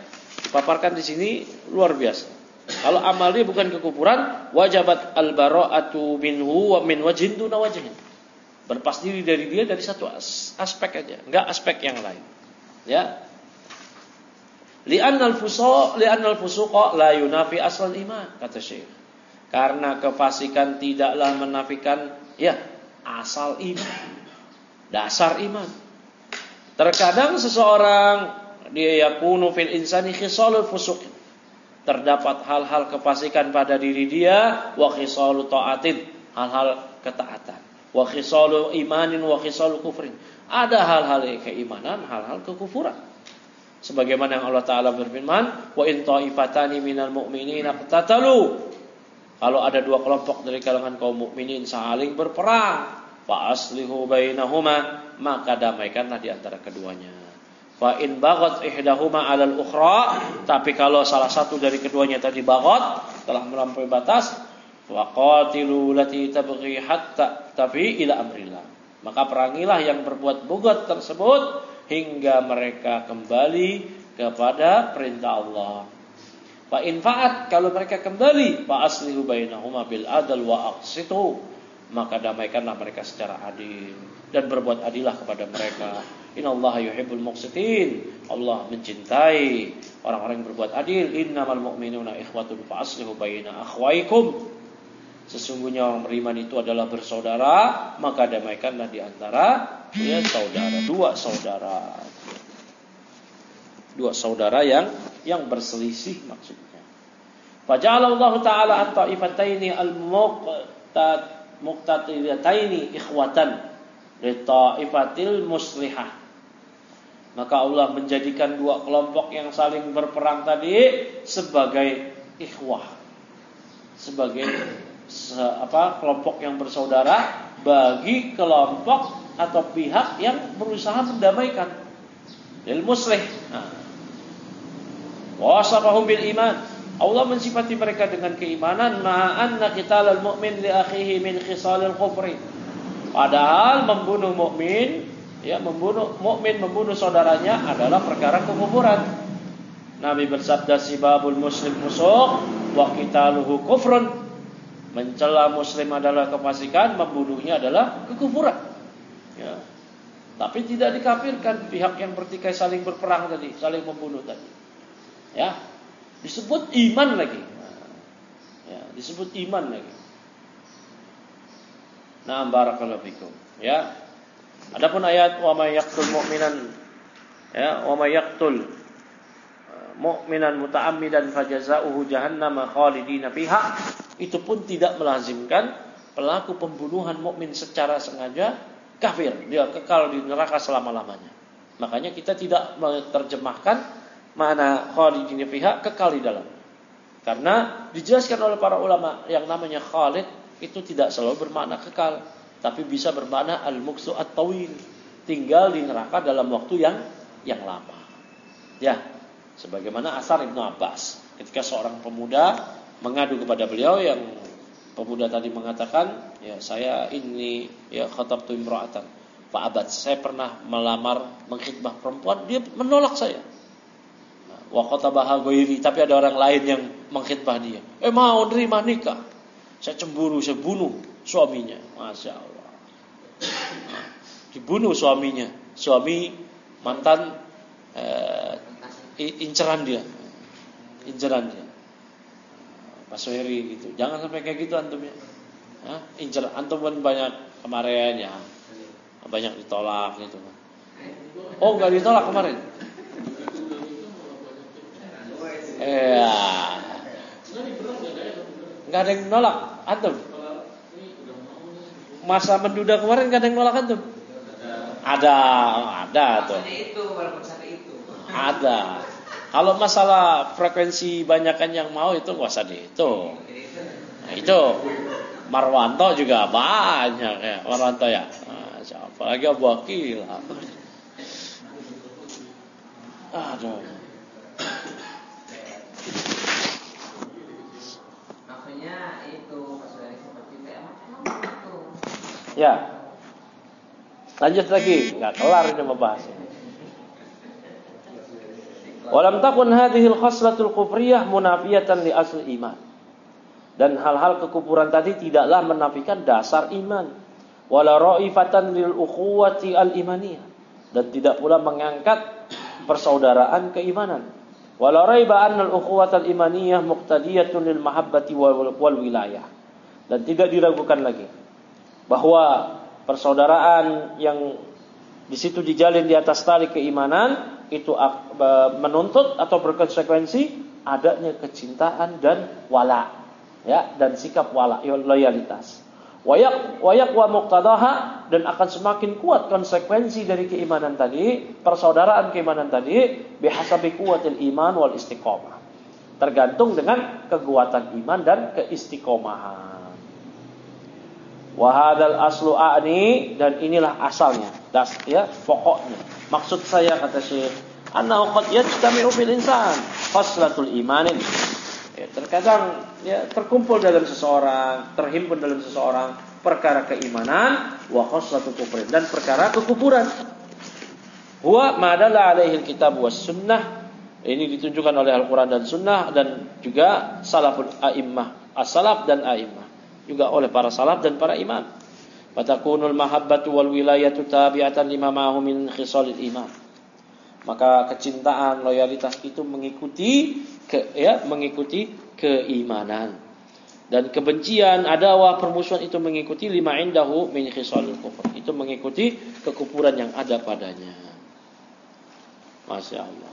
Paparkan di sini luar biasa. Kalau amal dia bukan kekufuran, wajabat al-bara'atu minhu wa min wajhin duna wajhin. Berlepas diri dari dia dari satu aspek aja, enggak aspek yang lain. Ya. Li'annal fusuq li'annal fusuqa la yunafi asal iman, kata Syekh. Karena kefasikan tidaklah menafikan ya asal iman, dasar iman. Terkadang seseorang dia yakunu fil insani khisalul fusuq. Terdapat hal-hal kefasikan pada diri dia, wa khisalu ta'atin, hal-hal ketaatan. Wa khisalu imanin wa khisalu kufrin. Ada hal-hal keimanan, hal-hal kekufuran. Sebagaimana yang Allah Ta'ala berfirman, wa in ta'ifatani minal mu'minina qatatalu. Kalau ada dua kelompok dari kalangan kaum mukminin saling berperang, fa aslihu bainahuma, maka damaikanlah di antara keduanya. Fa in baghat ihdahuma 'alal ukhra, tapi kalau salah satu dari keduanya tadi baghat, telah melampaui batas, wa qatilu lati tabghi hatta tafi ila amrillah. Maka perangilah yang berbuat baghat tersebut hingga mereka kembali kepada perintah Allah. Fa in fa'at, kalau mereka kembali, fa aslihu bainahuma bil adl wa aqsitu, maka damaikanlah mereka secara adil dan berbuat adillah kepada mereka. Innallaha yuhibbul muqsitin. Allah mencintai orang-orang yang berbuat adil. Innamal mu'minuna ikhwatun fa aslihu baina akhwaikum. Sesungguhnya orang beriman itu adalah bersaudara, maka damaikanlah di antara ya saudara, dua saudara. Dua saudara yang yang berselisih maksudnya. Faja'alallahu ta'ala at-ta'ifataini al-muqtatidataini ikhwatan li ta'ifatil muslihah. Maka Allah menjadikan dua kelompok yang saling berperang tadi sebagai ikhwah, sebagai se, apa kelompok yang bersaudara bagi kelompok atau pihak yang berusaha mendamaikan. Lil muslih. Nah. Wasafahum bil iman. Allah mensifati mereka dengan keimanan, ma'anna qitalal mu'min li akhihi min khisalil kufri. Padahal membunuh mukmin, ya membunuh mukmin membunuh saudaranya adalah perkara kekufuran. Nabi bersabda, sibabul muslim fusuq wa qitaluhu kufrun. Mencela muslim adalah kefasikan, membunuhnya adalah kekufuran. Ya. Tapi tidak dikafirkan pihak yang bertikai saling berperang tadi, saling membunuh tadi. Ya, disebut iman lagi. Ya, disebut iman lagi. Nah, barakallahu fikum. Ya. Adapun ayat wa may yaqtul mu'minan ya, wa may yaqtul mu'minan muta'ammidan fajazaohu jahannam khalidina fiha, itu pun tidak melazimkan pelaku pembunuhan mukmin secara sengaja kafir, dia kekal di neraka selama-lamanya. Makanya kita tidak menerjemahkan mana khalidina fiha, kekal di dalam. Karena dijelaskan oleh para ulama yang namanya khalid itu tidak selalu bermakna kekal, tapi bisa bermakna al-muksu at-tawil, tinggal di neraka dalam waktu yang yang lama. Ya, sebagaimana asar Ibnu Abbas ketika seorang pemuda mengadu kepada beliau, yang pemuda tadi mengatakan, ya saya ini ya khatabtu imra'atan fa abad, saya pernah melamar mengkhidbah perempuan, dia menolak saya. Wa khatabaha ghairi, tapi ada orang lain yang mengkhidbah dia. Eh mau nerima nikah. Saya cemburu, saya bunuh suaminya. Masya Allah. Nah, dibunuh suaminya. Suami mantan eh, inceran dia. Inceran dia. Mas Heri gitu. Jangan sampai kayak gitu antum ya. Hah? Incer antum kan banyak kemarin ya. Banyak ditolak gitu. Oh, enggak ditolak kemarin. Iya. Enggak ada yang nolak antum. Masa menduda kemarin enggak ada yang nolak antum? Ada, ada tuh. Ada. Kalau masalah frekuensi banyakan yang mau itu enggak usah dihitung. Nah, itu Marwanto juga banyak ya, Marwanto ya. Nah, siapa lagi Abu Akil. Aduh. Maksudnya itu maksudnya seperti kayak itu. Ya. Lanjut lagi, enggak kelar ini membahas ini. Walam takun hadhil khaslatul kufriyah munafiyatan li asl iman. Dan hal-hal kekufuran tadi tidaklah menafikan dasar iman. Wala ra'ifatan lil ukhuwati al imaniyah. Dan tidak pula mengangkat persaudaraan keimanan. Wala raiba anna al ukhuwatal imaniyah muqtadiyatun lil mahabbati wal, wal wilayah. Dan tidak diragukan lagi bahwa persaudaraan yang di situ dijalin di atas tali keimanan itu menuntut atau berkonsekuensi adanya kecintaan dan wala, ya, dan sikap wala, loyalitas. Wayak wayak wa muqtadaha, dan akan semakin kuat konsekuensi dari keimanan tadi, persaudaraan keimanan tadi, bihasabi quwwatil iman wal istiqomah. Tergantung dengan kekuatan iman dan keistiqomahan. Wahadal aslu a'ni, dan inilah asalnya, das, ya, pokoknya. Maksud saya, kata Syekh, annahu qad yajtami'u fil insan khaslatul imanin. Ya, terkadang ya terkumpul dalam seseorang, terhimpun dalam seseorang perkara keimanan wa khaslatul kufrin, dan perkara kekufuran. Huwa ma dalla alaihi alkitab was sunnah. Ini ditunjukkan oleh Al-Qur'an dan Sunnah, dan juga salaful a'immah, as-salaf dan a'immah, juga oleh para salaf dan para imam. Fatakunul mahabbatu wal wilayatu tabi'atan lima ma'hu min khisalil iman. Maka kecintaan, loyalitas itu mengikuti ke, ya, mengikuti keimanan. Dan kebencian, adawah, permusuhan itu mengikuti lima indahu min khisalil kufur. Itu mengikuti kekufuran yang ada padanya. Masya Allah.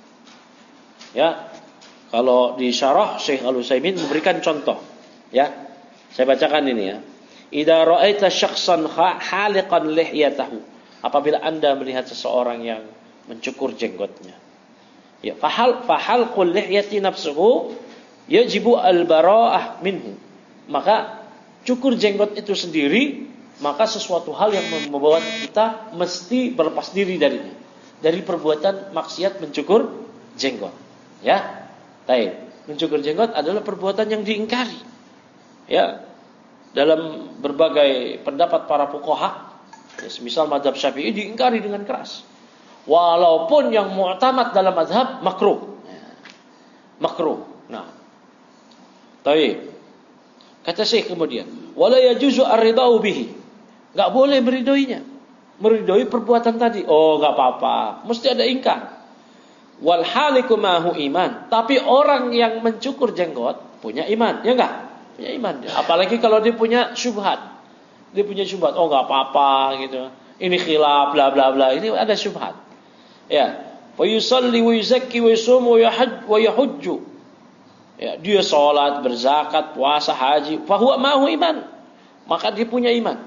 Ya, kalau di syarah Syekh Al-Utsaimin memberikan contoh, ya. Saya bacakan ini, ya. Idza ra'aita syakhsan haliqan lihyatahu. Apabila Anda melihat seseorang yang mencukur jenggotnya. Ya, fahal fahal qul lihyati nafsuhu yajibu al-bara'ah minhu. Maka cukur jenggot itu sendiri, maka sesuatu hal yang membuat kita mesti berlepas diri darinya. Dari perbuatan maksiat mencukur jenggot. Ya. Baik. Mencukur jenggot adalah perbuatan yang diingkari. Ya, dalam berbagai pendapat para fuqaha, ya, semisal mazhab Syafi'i diingkari dengan keras. Walaupun yang mu'tamad dalam mazhab makruh. Ya, makruh. Nah. Baik. Kata Syekh kemudian, wala yajuzu ar-ridau bihi. Enggak boleh meridhoinya. Meridhoi perbuatan tadi. Oh, enggak apa-apa. Mesti ada ingkar. Wal haliku mahu iman. Tapi orang yang mencukur jenggot punya iman, ya enggak? Punya iman dia. Apalagi kalau dia punya syubhat. Dia punya syubhat. Oh, enggak apa-apa gitu. Ini khilaf bla bla bla. Ini ada syubhat. Ya. Wa yusalli wa yuzakki wa yusumu wa yahujju. Ya, dia salat, berzakat, puasa, haji, fa huwa ma'hu iman. Maka dia punya iman.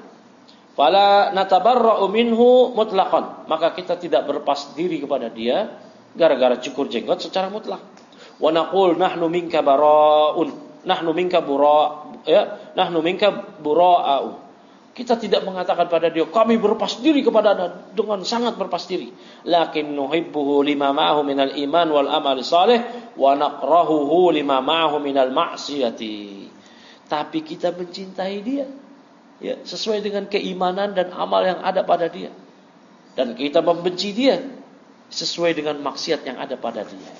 Fala natabarra'u minhu mutlaqan. Maka kita tidak berlepas diri kepada dia gara-gara cukur jenggot secara mutlak. Wa naqul nahnu minka bara'un. Nahnu minka bura, ya, nahnu minka bura'u. Kita tidak mengatakan pada dia kami berlepas diri kepada Anda dengan sangat berlepas diri. Lakin nuhibbuhu lima ma'ahu minal iman wal amali salih wa naqrahuhu lima ma'ahu minal ma'siyati. Tapi kita mencintai dia, ya, sesuai dengan keimanan dan amal yang ada pada dia. Dan kita membenci dia sesuai dengan maksiat yang ada pada dia.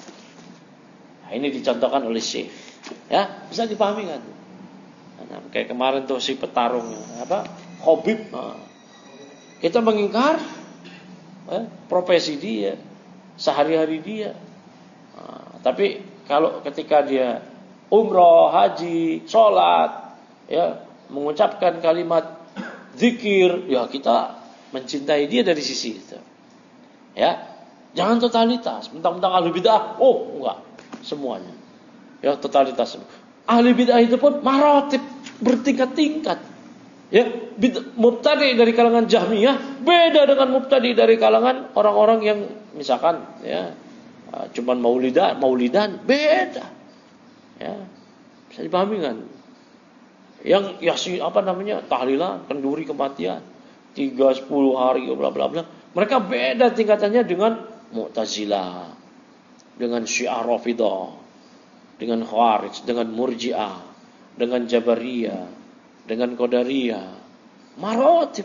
Nah, ini dicontohkan oleh Syekh. Ya, bisa dipahami kan? Nah, kayak kemarin tuh si petarung apa? Khabib. Nah, kita mengingkar eh, profesi dia, sehari-hari dia. Nah, tapi kalau ketika dia umroh, haji, sholat, ya, mengucapkan kalimat zikir, ya kita mencintai dia dari sisi itu. Ya, jangan totalitas. Mentang-mentang ahli bid'ah, oh enggak, semuanya. Ya, totalitas. Ahli bid'ah itu pun maratib, bertingkat-tingkat. Ya, mubtadi dari kalangan Jahmiyah beda dengan mubtadi dari kalangan orang-orang yang misalkan, ya, cuman maulidan, maulidan beda. Ya, bisa dipahami kan? Yang yasi apa namanya? Tahlilan, kenduri kematian, tiga sepuluh hari bla bla bla. Mereka beda tingkatannya dengan Mu'tazilah, dengan Syiah Rafidhah, dengan Khawarij, dengan Murji'ah, dengan Jabariyah, dengan Qadariyah, maratib.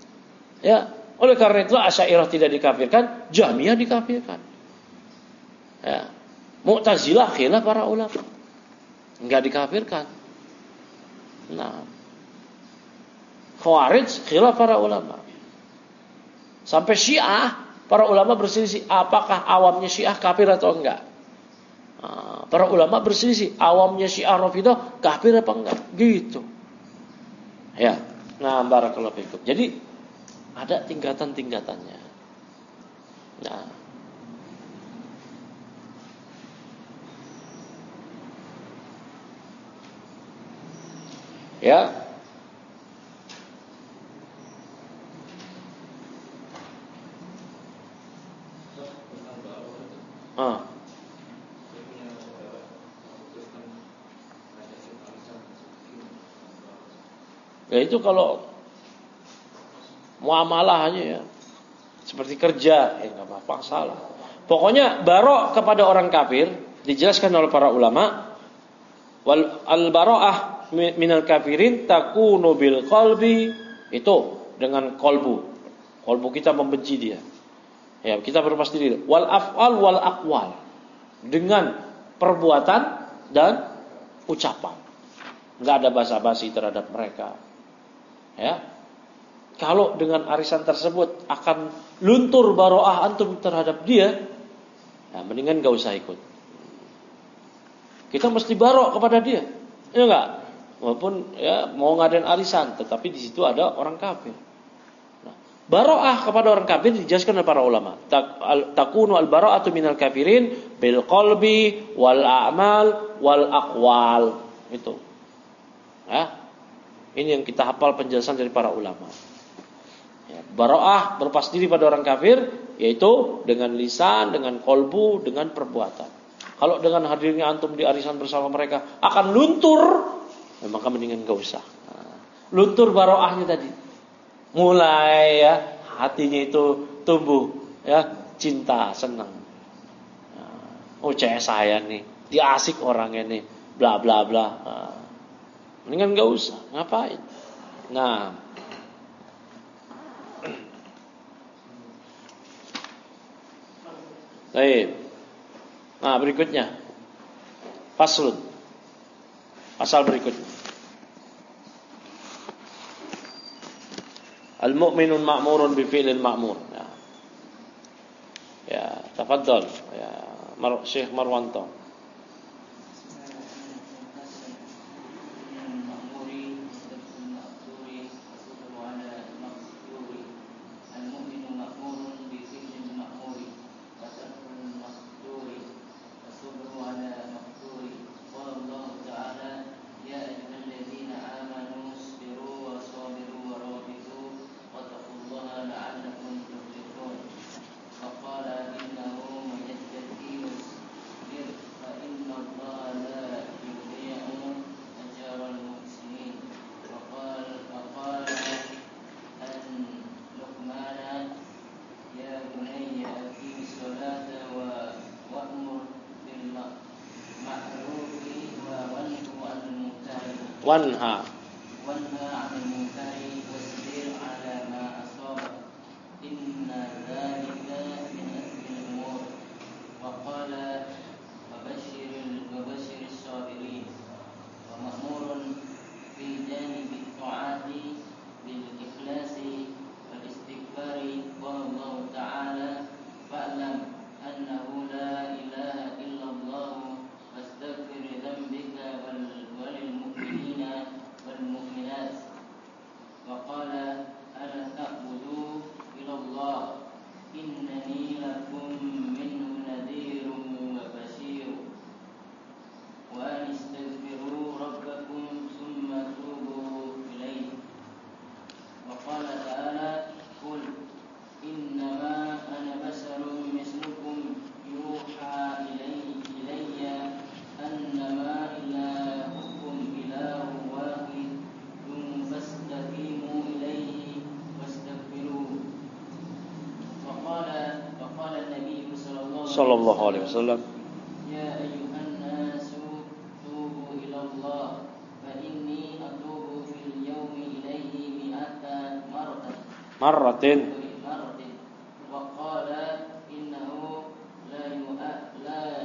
Ya, oleh karena itu Asy'ariyah tidak dikafirkan, Jahmiyah dikafirkan. Ya. Mu'tazilah khilaf para ulama. Enggak dikafirkan. Nah. Khawarij khilaf para ulama. Sampai Syiah, para ulama berselisih apakah awamnya Syiah kafir atau enggak. Nah, para ulama berselisih awamnya Syiah Rafidhah kafir apa enggak. Gitu. Ya. Nah, barakallahu fikum. Jadi ada tingkatan-tingkatannya. Nah. Ya. Ah. Ya itu kalau muamalah aja ya. Seperti kerja, ya enggak apa-apa, salah. Pokoknya barok kepada orang kafir dijelaskan oleh para ulama, wal al-bara'ah minal kafirin takunu bil qalbi, itu dengan kolbu. Kolbu kita membenci dia. Ya, kita berlepas diri. Wal af'al wal aqwal, dengan perbuatan dan ucapan. Enggak ada basa-basi terhadap mereka. Ya. Kalau dengan arisan tersebut akan luntur baroah antum terhadap dia, ya mendingan enggak usah ikut. Kita mesti barok kepada dia. Ya enggak? Walaupun ya mau ngadain arisan, tetapi di situ ada orang kafir. Nah, baroah kepada orang kafir dijelaskan oleh para ulama. Takunu al-bara'atu minal kafirin bil qalbi wal a'mal wal aqwal. Itu. Ya. Ini yang kita hafal penjelasan dari para ulama. Ya, baroah berlepas diri pada orang kafir yaitu dengan lisan, dengan kolbu, dengan perbuatan. Kalau dengan hadirnya antum di arisan bersama mereka akan luntur, ya, maka mendingan gak usah. Nah, luntur baroahnya tadi. Mulai ya hatinya itu tumbuh ya cinta, senang. Nah, oh cewek saya nih, dia asik orangnya nih, bla bla bla. Nah, mendingan gak usah, ngapain? Nah, baik. Nah, berikutnya faslun. Pasal berikutnya. Al-mu'minun ma'murun bi fi'lil ma'mur. Ya. Ya, tafadhal ya Mar- Syekh Marwanto. Wanha wanha 'anil munkari wasbir 'ala ma asaba inna dzalika min azmil umur wa qala wa basyiril wa basyiris sabirin wa ma'murun fi janibi ta'ati bil ikhlasi wal istighfari wa Allah ta'ala fa'lam annahu la ilaha illallah wastaghfir dhanbika wal والمؤمنين والمؤمنات وقال ألا تعبدوا إلى الله إنني لكم منه نذير وبشير وأن استغفروا ربكم ثم توبوا إليه وقال تعالى قل إنما أنا بشر مثلكم يوحى إلي إلي أنما إلهكم إله واحد فاستقيموا إليه واستغفروه وقال وقال النبي صلى الله عليه وسلم يا أيها الناس توبوا إلى الله فإني أتوب في اليوم إليه مئة مرة مرة مرة وقال إنه لا لا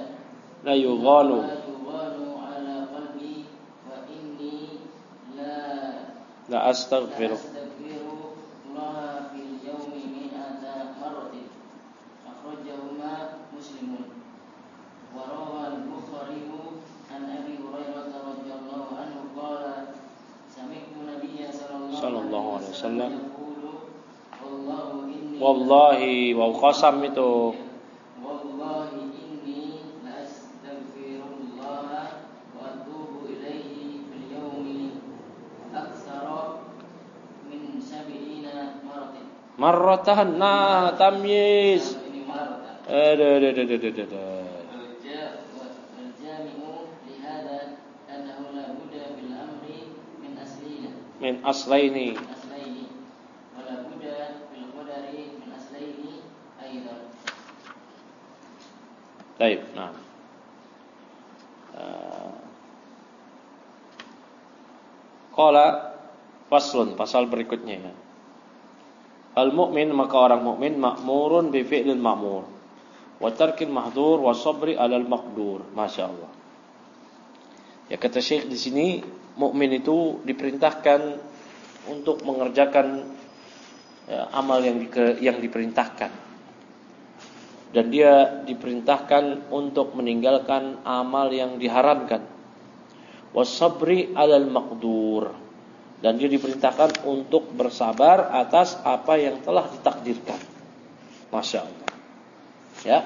la yughalu لا يغال على قلبي وإني لا la astaghfiru. أستغفر الله في اليوم مئة مرة أخرجهما مسلم وروى البخاري عن أبي هريرة رضي الله عنه قال سمعت النبي صلى الله عليه وسلم يقول والله إني Wallahi, waw qasam itu. والله إني لأستغفر الله وأتوب إليه في اليوم أكثر من سبعين مرة. Marratan, nah tamyiz. Ini مرة. Aduh, aduh, aduh, aduh, aduh, aduh. والجامع لهذا أنه لا بد بالأمر من أصلين Min aslaini. من أصلين ولا بد بالقدر من أصلين أيضا. Baik, nah. Uh, Qala faslun, pasal berikutnya ya. Al mu'min, maka orang mukmin ma'murun bi fi'lil ma'mur wa tarkil mahdhur wa sabri 'alal maqdur. Masyaallah. Ya, kata Syekh di sini mukmin itu diperintahkan untuk mengerjakan ya, amal yang di, yang diperintahkan. Dan dia diperintahkan untuk meninggalkan amal yang diharamkan. Wasabri 'alal maqdur. Dan dia diperintahkan untuk bersabar atas apa yang telah ditakdirkan. Masya Allah. Ya.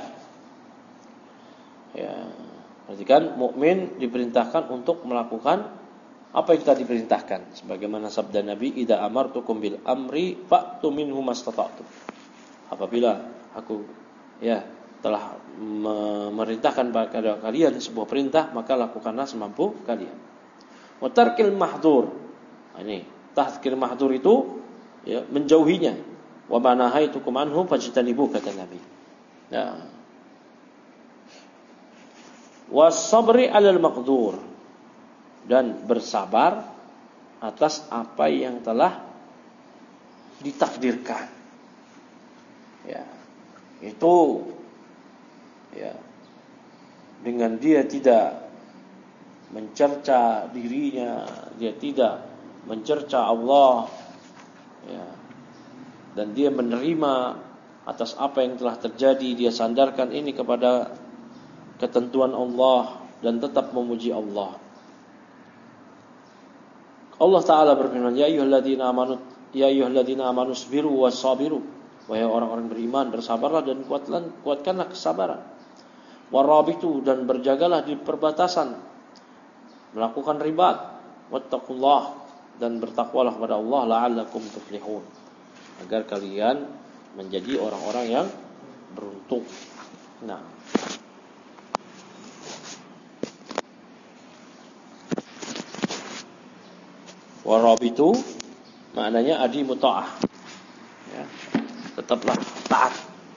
Ya. Perhatikan, mukmin diperintahkan untuk melakukan apa yang telah diperintahkan. Sebagaimana sabda Nabi, "Idza amartukum bil amri fa'tu minhu mastata'tum." Apabila aku ya telah memerintahkan kepada kalian sebuah perintah, maka lakukanlah semampu kalian. Wa tarkil mahdhur. Ini tahkir mahdhur itu ya, menjauhinya. Wa ma nahaitukum anhu fajtanibu, kata Nabi. Nah. Was-sabri 'alal maqdur, dan bersabar atas apa yang telah ditakdirkan. Ya. Itu ya, dengan dia tidak mencerca dirinya, dia tidak mencerca Allah ya, dan dia menerima atas apa yang telah terjadi, dia sandarkan ini kepada ketentuan Allah dan tetap memuji Allah. Allah Ta'ala berfirman, Ya ayyuhalladzina amanu Ya ayyuhalladzina amanu sabiru wassabiru. Wahai orang-orang beriman, bersabarlah dan kuatlah, kuatkanlah kesabaran. Warabitu, dan berjagalah di perbatasan, melakukan ribat. Wattaqullah, dan bertakwalah kepada Allah, la'allakum tuflihun, agar kalian menjadi orang-orang yang beruntung. Nah, warabitu maknanya adi muta'ah ya, tetaplah taat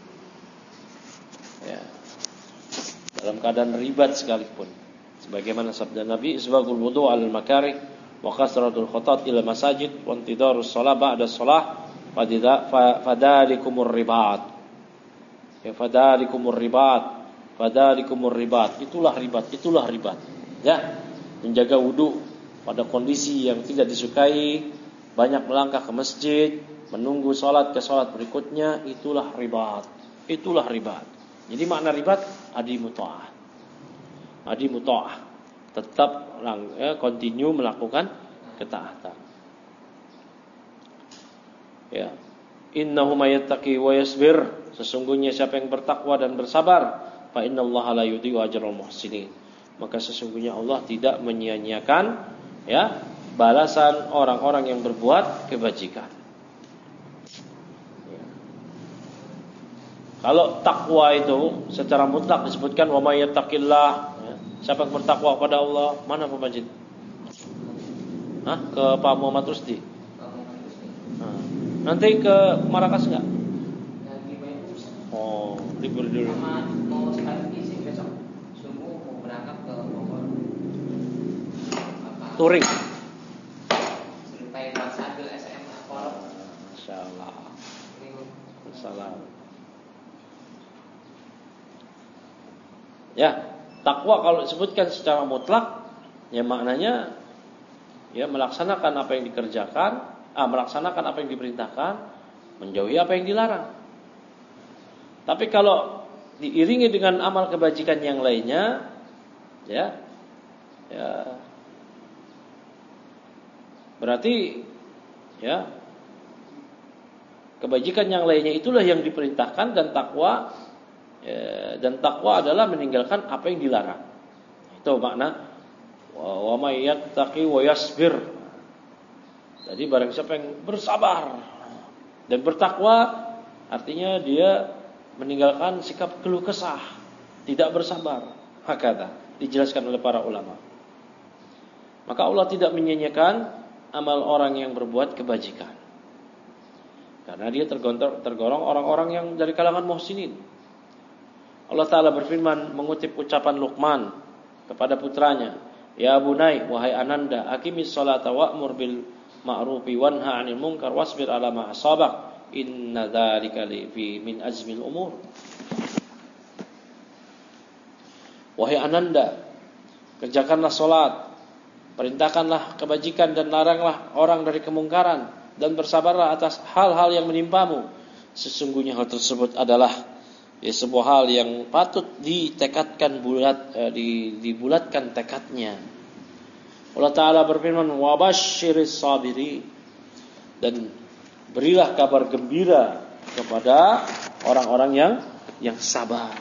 ya, dalam keadaan ribat sekalipun. Sebagaimana sabda Nabi, isbagul wudu' alal makarih wa kasratul khutat ila masajid wa intidarus shalah ba'da shalah fadalikumur ribat. Ya, fadalikumur ribat, fadalikumur ribat. Itulah ribat, itulah ribat. Ya, menjaga wudu pada kondisi yang tidak disukai, banyak melangkah ke masjid, menunggu salat ke salat berikutnya, itulah ribat. Itulah ribat. Jadi makna ribat adi muta'ah. Adi muta'ah. Tetap ya, continue melakukan ketaatan. Ya. Innahu may yattaqi wa yasbir. Sesungguhnya siapa yang bertakwa dan bersabar, fa innallaha la yudhi'u ajral muhsinin. Maka sesungguhnya Allah tidak menyia-nyiakan ya balasan orang-orang yang berbuat kebajikan. Ya. Kalau takwa itu secara mutlak disebutkan wa may yattaqillah. Siapa yang bertakwa kepada Allah? Mana Pak Majid? Hah? Ke Pak Muhammad Rusdi? Nah, nanti ke Marrakas enggak? Oh, libur dulu. Mau sekali sih besok subuh mau berangkat ke Bogor. Touring. Sampai sambil S M A Forum. Masyaallah. Salam. Ya. Takwa kalau disebutkan secara mutlak, ya maknanya ya melaksanakan apa yang dikerjakan, ah melaksanakan apa yang diperintahkan, menjauhi apa yang dilarang. Tapi kalau diiringi dengan amal kebajikan yang lainnya, ya, ya berarti ya kebajikan yang lainnya itulah yang diperintahkan, dan takwa ya, dan takwa adalah meninggalkan apa yang dilarang. Itu makna wa may yattaqi wa yasbir. Jadi barang siapa yang bersabar dan bertakwa, artinya dia meninggalkan sikap keluh kesah, tidak bersabar. Hakata dijelaskan oleh para ulama. Maka Allah tidak menyanyiakan amal orang yang berbuat kebajikan, karena dia tergolong orang-orang yang dari kalangan muhsinin. Allah Ta'ala berfirman mengutip ucapan Luqman kepada putranya, ya bunai, wahai ananda, aqimis sholata wa'mur bil ma'rufi wanha 'anil munkar wasbir 'ala ma asabak, inna dzalika fi min azmil umur. Wahai ananda, kerjakanlah salat, perintahkanlah kebajikan dan laranglah orang dari kemungkaran, dan bersabarlah atas hal-hal yang menimpamu. Sesungguhnya hal tersebut adalah ya, sebuah hal yang patut ditekadkan bulat, eh, dibulatkan tekadnya. Allah Ta'ala berfirman, wabashiris sabiri, dan berilah kabar gembira kepada orang-orang yang yang sabar.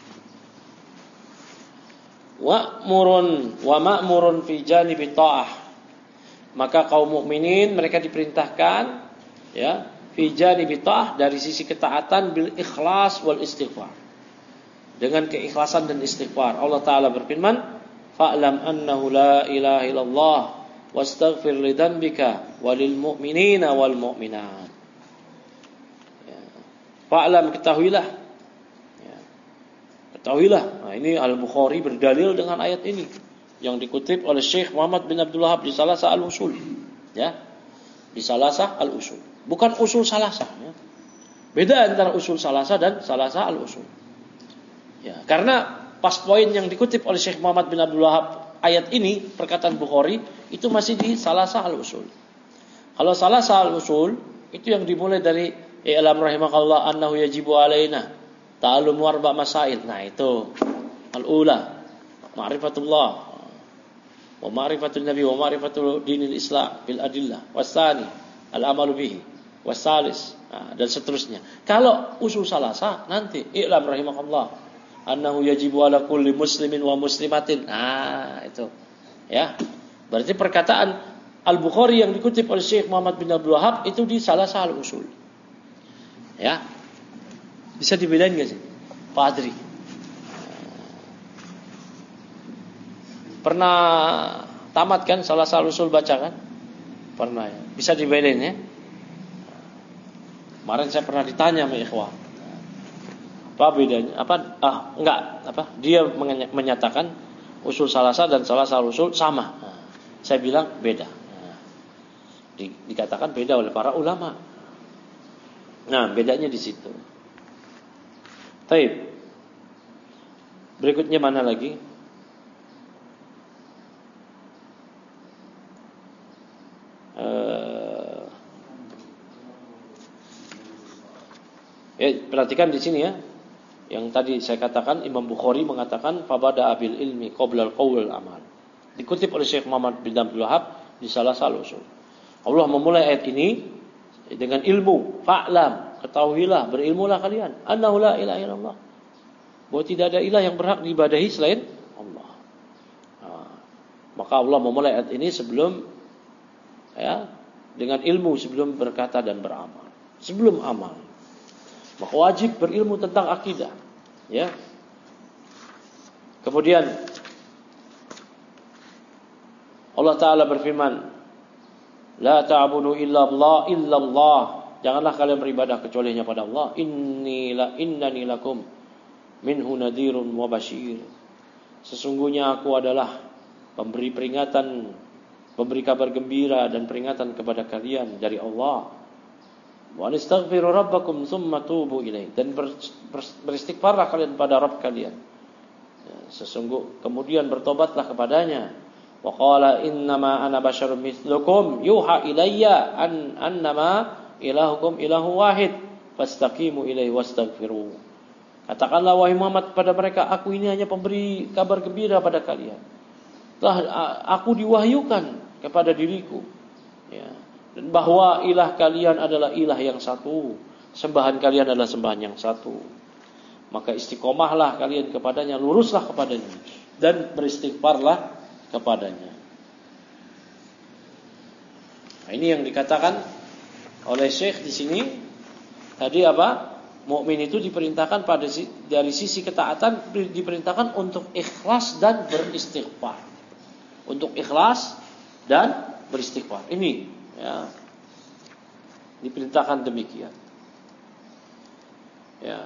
Wa'murun wa ma'murun fi janibi ta'ah. Maka kaum mukminin mereka diperintahkan ya fi janibi ta'ah, dari sisi ketaatan, bil ikhlas wal istighfar, dengan keikhlasan dan istighfar. Allah Ta'ala berfirman, fa'lam annahu la ilaha illallah wastaghfir li dhanbika walil mu'minina wal mu'minat. Ya. Fa'lam, ketahuilah. Ya. Ketahuilah. Nah, ini Al-Bukhari berdalil dengan ayat ini yang dikutip oleh Syekh Muhammad bin Abdul Wahab di Salasah Al-Usul. Ya. Di Salasah Al-Usul. Bukan usul Salasah, ya. Beda antara usul Salasah dan Salasah Al-Usul. Ya, karena pas poin yang dikutip oleh Syekh Muhammad bin Abdul Wahab ayat ini, perkataan Bukhari, itu masih di Salasah Al-Usul. Kalau Salasah Al-Usul itu yang dimulai dari i'lam rahimakallah annahu yajibu alaina ta'allum arba masail. Nah, itu al-ula ma'rifatullah wa ma'rifatun nabi wa ma'rifatul dinil islam bil adillah, wasani al-amalu bihi, wasalis, nah, dan seterusnya. Kalau usul Salasah nanti i'lam rahimakallah annahu yajibu ala kulli muslimin wa muslimatin. Nah, itu. Ya. Berarti perkataan Al-Bukhari yang dikutip oleh Syekh Muhammad bin Abdul Wahab itu di Salasah Al-Usul. Ya. Bisa dibedain enggak sih? Pak Adri. Pernah tamat kan Salasah Al-Usul baca kan? Pernah ya. Bisa dibedain ya? Kemarin saya pernah ditanya sama ikhwah, apa bedanya? Apa ah enggak, apa? Dia menyatakan usul Salasah dan Salasah Al-Usul sama. Nah, saya bilang beda. Nah, di, dikatakan beda oleh para ulama. Nah, bedanya di situ. Baik. Berikutnya mana lagi? Uh, ya, perhatikan di sini ya. Yang tadi saya katakan, Imam Bukhari mengatakan fabada abil ilmi qabla al-qawl amal. Dikutip oleh Syekh Muhammad bin Abdul Wahab di Salasah Al-Usul. Allah memulai ayat ini dengan ilmu, fa'lam, ketahuilah, berilmulah kalian, annahu la ilaha illallah, bahwa tidak ada ilah yang berhak diibadahi selain Allah. Nah, maka Allah memulai ayat ini sebelum ya dengan ilmu, sebelum berkata dan beramal, sebelum amal. Maka wajib berilmu tentang akidah, ya. Kemudian Allah Ta'ala berfirman, la ta'budu illa Allah, illa Allah. Janganlah kalian beribadah kecuali hanya pada Allah. Inni la innani lakum minhu nadhirun wa basyir. Sesungguhnya aku adalah pemberi peringatan, pemberi kabar gembira dan peringatan kepada kalian dari Allah. Wa astaghfiru rabbakum tsumma tubu ilaihi, dan ber, ber, beristighfarlah kalian pada Rabb kalian sesungguh kemudian bertobatlah kepadanya. Wa qala innama ana basyarum mithlukum yuha ilayya an annama ilahukum ilahu wahid fastaqimu ilaihi wastaghfiru. Katakanlah wahai Muhammad kepada mereka, aku ini hanya pemberi kabar gembira pada kalian. Telah aku diwahyukan kepada diriku, ya, dan bahwa ilah kalian adalah ilah yang satu, sembahan kalian adalah sembahan yang satu. Maka istiqomahlah kalian kepadanya, luruslah kepadanya, dan beristighfarlah kepadanya. Nah, ini yang dikatakan oleh Syekh di sini. Tadi apa? Mukmin itu diperintahkan pada dari sisi ketaatan diperintahkan untuk ikhlas dan beristighfar. Untuk ikhlas dan beristighfar. Ini ya. Diperintahkan demikian. Ya.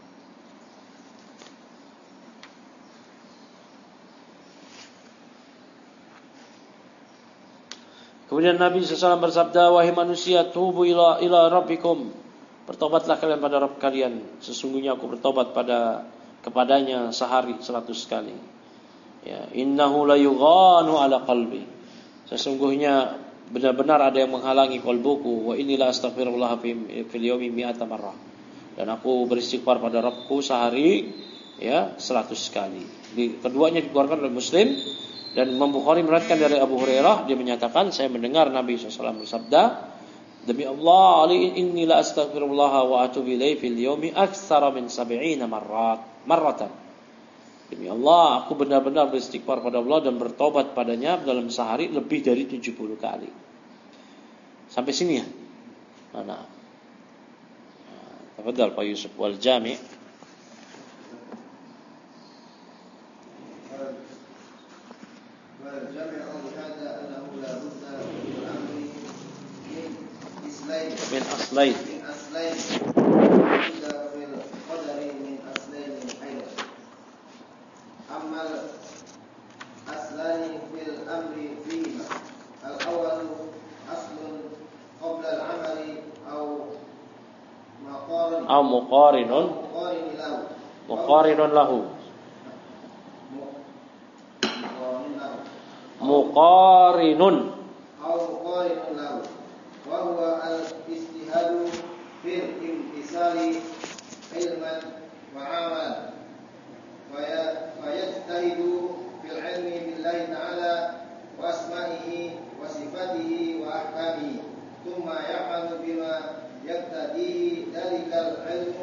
Kemudian Nabi shallallahu alaihi wasallam bersabda, wahai manusia, tubu ila ila rabbikum, bertobatlah kalian pada Rabb kalian. Sesungguhnya aku bertobat pada kepadanya sehari seratus kali. Ya, innahu la yughanu ala qalbi. Sesungguhnya benar-benar ada yang menghalangi kalbuku. Wa inilah astaghfirullah fil yaumi mi'ata marrah. Dan aku beristighfar pada Rabbku sehari ya seratus kali. Di, keduanya dikeluarkan oleh Muslim. Dan Imam Bukhari meriwayatkan dari Abu Hurairah, dia menyatakan, saya mendengar Nabi shallallahu alaihi wasallam bersabda, demi Allah, inni la astaghfirullah wa atubu ilaihi fil yaumi aktsara min sab'ina marrat marratan. Demi Allah, aku benar-benar beristighfar pada Allah dan bertobat padanya dalam sehari lebih dari tujuh puluh kali. Sampai sini ya. Nah. Tafadhal Pak Yusuf wal Jami'. من أصلين من أصلين إلا في القدر من أصلين أيضا أما الأصلان في الأمر فيهما الأول أصل قبل العمل أو مقارن أو مقارن مقارن له مقارن له مقارن أو مقارن له وهو الاجتهاد في الامتثال علما وعملا فيجتهد في العلم بالله تعالى واسمائه وصفاته واحكامه ثم يعمل بما يقتضيه ذلك العلم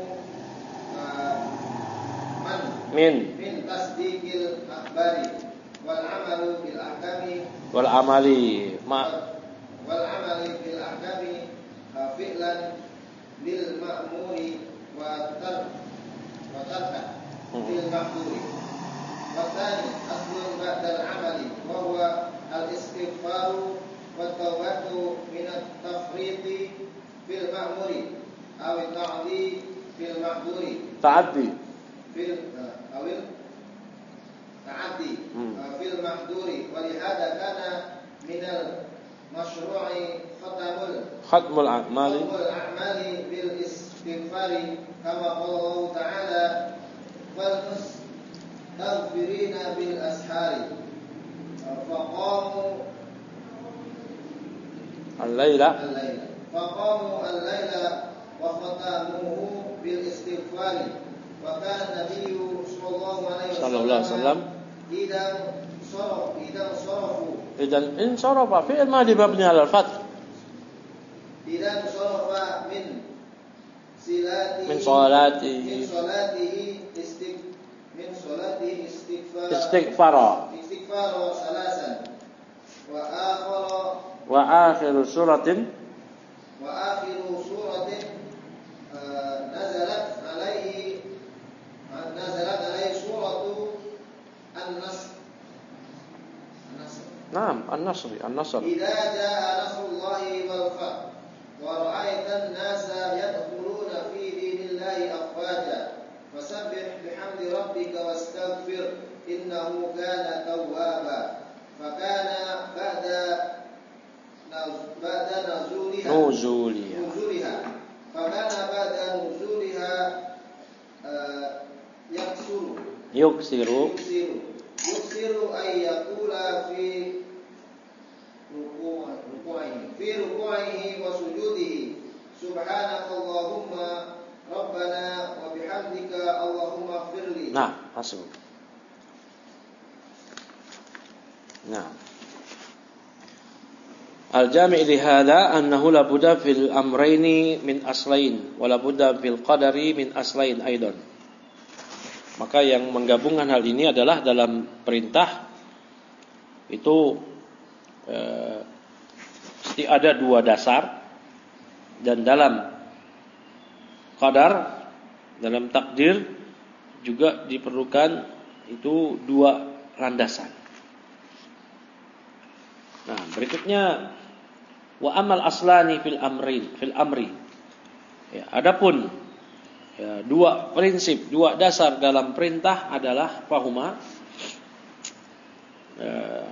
من من تصديق الاخبار والعمل بالاحكام والعمل مع والعمل بالأحكام فعلا للمأمور وترك وتركا للمحظور. والثاني أصل بعد العمل وهو الاستغفار والتوبة من التفريط في المأمور أو التعدي في المحظور تعدي في أو التعدي في المحظور. ولهذا كان من مشروع ختم ختم الأعمال ختم الأعمال بالاستغفار كما قال الله تعالى والمستغفرين بالأسحار فقاموا الليلة الليلة فقاموا الليلة وختموه بالاستغفار. وكان النبي صلى الله عليه وسلم إذا صرف إذا صرفوا إذا انصرف فعل ماضي مبني على الفتح إذا انصرف من صلاته من صلاته من صلاته استغ من صلاته استغفار استغفار استغفار ثلاثا وآخر وآخر سورة وآخر سورة نزلت عليه نزلت عليه سورة النصر. نعم النصر النصر إذا جاء نصر الله والفتح ورأيت الناس يدخلون في دين الله أفواجا فسبح بحمد ربك واستغفر إنه كان توابا. فكان بعد بعد نزولها نزولها نزولها فكان بعد نزولها يكسر يكسر subhanakallahumma rabbana wa bihamdika Allahumma ighfirli. Nah, masuk. Nah. Al-jami' li hadha annahu la budda fil amrayni min aslain wa la budda fil qadari min aslain aidan. Maka yang menggabungkan hal ini adalah dalam perintah itu eh, mesti ada dua dasar, dan dalam qadar, dalam takdir juga diperlukan itu dua landasan. Nah, berikutnya wa amal aslani fil amrin fil amri. Ya, adapun ya, dua prinsip, dua dasar dalam perintah adalah fahuma ya,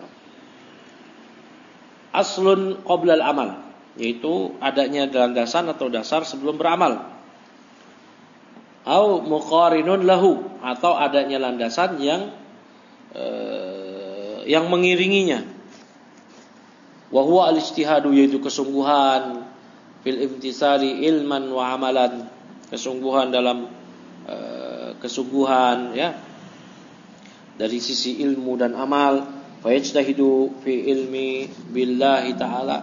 aslun qabla al-amal, yaitu adanya landasan atau dasar sebelum beramal. Au muqarinun lahu, atau adanya landasan yang eh, yang mengiringinya. Wa huwa al-ijtihadu, yaitu kesungguhan fil imtisali ilman wa amalan, kesungguhan dalam uh, kesungguhan ya dari sisi ilmu dan amal. Fa yajtahidu fi ilmi billahi ta'ala,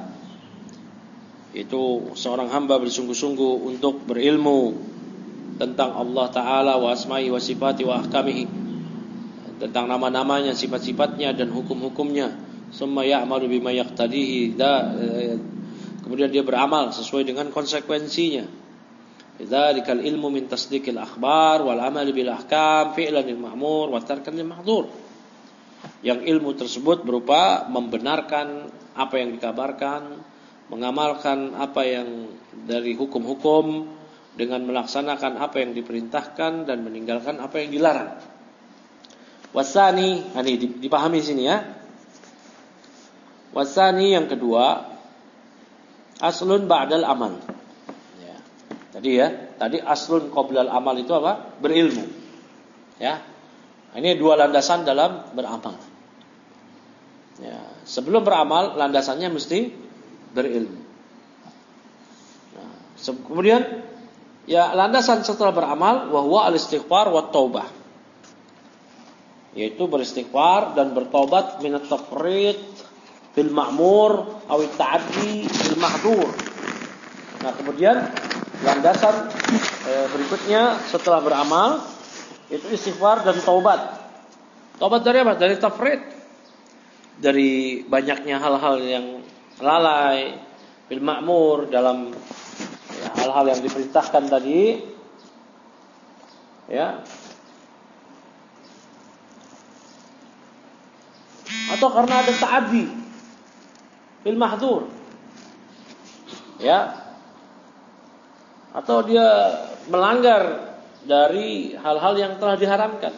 itu seorang hamba bersungguh-sungguh untuk berilmu tentang Allah Ta'ala wa asma'i wa sifati wa ahkamihi, tentang nama-namanya, sifat-sifatnya dan hukum-hukumnya. Summa ya'malu bima yaqtadihi, kemudian dia beramal sesuai dengan konsekuensinya. Dzalikal ilmu min tasdiqil akhbar wal amal bil ahkam fi'lan lil ma'mur wa tarkan lil mahdhur. Yang ilmu tersebut berupa membenarkan apa yang dikabarkan, mengamalkan apa yang dari hukum-hukum dengan melaksanakan apa yang diperintahkan dan meninggalkan apa yang dilarang. Wasani, ini dipahami sini ya. Wasani yang kedua, aslun ba'dal amal. Ya. Tadi ya, tadi aslun qoblal amal itu apa? Berilmu. Ya. Ini dua landasan dalam beramal. Ya, sebelum beramal landasannya mesti berilmu. Nah, kemudian ya landasan setelah beramal wa huwa al-istighfar wa taubah. Yaitu beristighfar dan bertobat minat tafrid fil ma'mur aw ta'addi fil mahdhur. Nah, kemudian landasan e, berikutnya setelah beramal itu istighfar dan taubat. Taubat dari apa? Dari tafrid, dari banyaknya hal-hal yang lalai, fil ma'mur, dalam ya, hal-hal yang diperintahkan tadi, ya. Atau karena ada ta'addi fil mahdhur, ya, atau dia melanggar dari hal-hal yang telah diharamkan.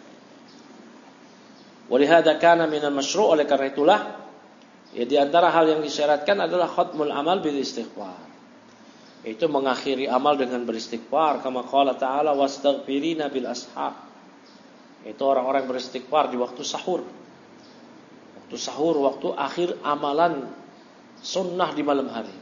Walihada kana minal masyru', oleh karena itulah ya di antara hal yang disyaratkan adalah khatmul amal bil istighfar, yaitu mengakhiri amal dengan beristighfar. Kama qala ta'ala wastaghfirina bil ashab, itu orang-orang beristighfar di waktu sahur. Waktu sahur, waktu akhir amalan sunnah di malam hari.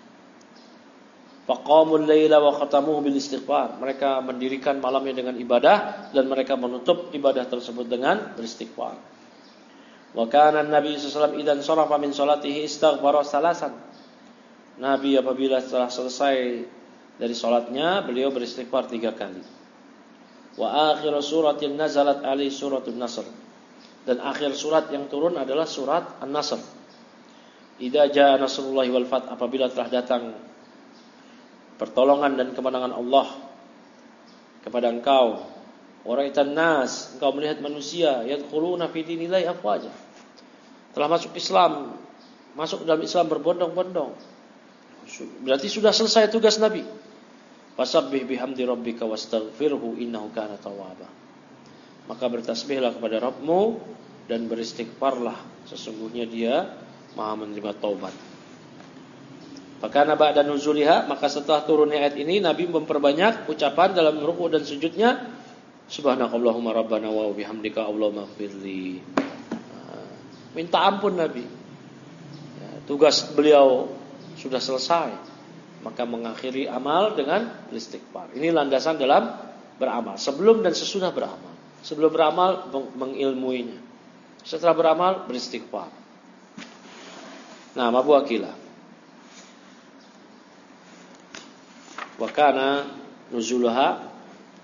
Faqamul laila wa khatamuhu bil istighfar, mereka mendirikan malamnya dengan ibadah dan mereka menutup ibadah tersebut dengan beristighfar. Wa kana an-nabi sallallahu alaihi wasallam idan sarafa min salatihi istaghfara salasan. Nabi apabila telah selesai dari salatnya, beliau beristighfar tiga kali. Wa akhir suratin nazalat ali suratul nasr, dan akhir surat yang turun adalah surat An-Nasr. Idza jaa nasrullahi wal fath, apabila telah datang pertolongan dan kemenangan Allah kepada engkau. Wa ra'aitan nas, engkau melihat manusia yadkhuluna fi dinillahi afwaja, telah masuk Islam, masuk dalam Islam berbondong-bondong. Berarti sudah selesai tugas Nabi. Fasabbih bihamdi rabbika wastaghfirhu innahu kana tawwaba. Maka bertasbihlah kepada Rabbmu dan beristighfarlah, sesungguhnya Dia Maha menerima taubat. Maka ba'da nuzuliha, maka setelah turunnya ayat ini Nabi memperbanyak ucapan dalam ruku' dan sujudnya, subhanakallahumma rabbana wa bihamdika allahumma ighfirli. Minta ampun Nabi. Ya, tugas beliau sudah selesai. maka mengakhiri amal dengan istighfar. Ini landasan dalam beramal, sebelum dan sesudah beramal. Sebelum beramal mengilmuinya, setelah beramal beristighfar. Nah, Abu Aqilah. Wa kana nuzulaha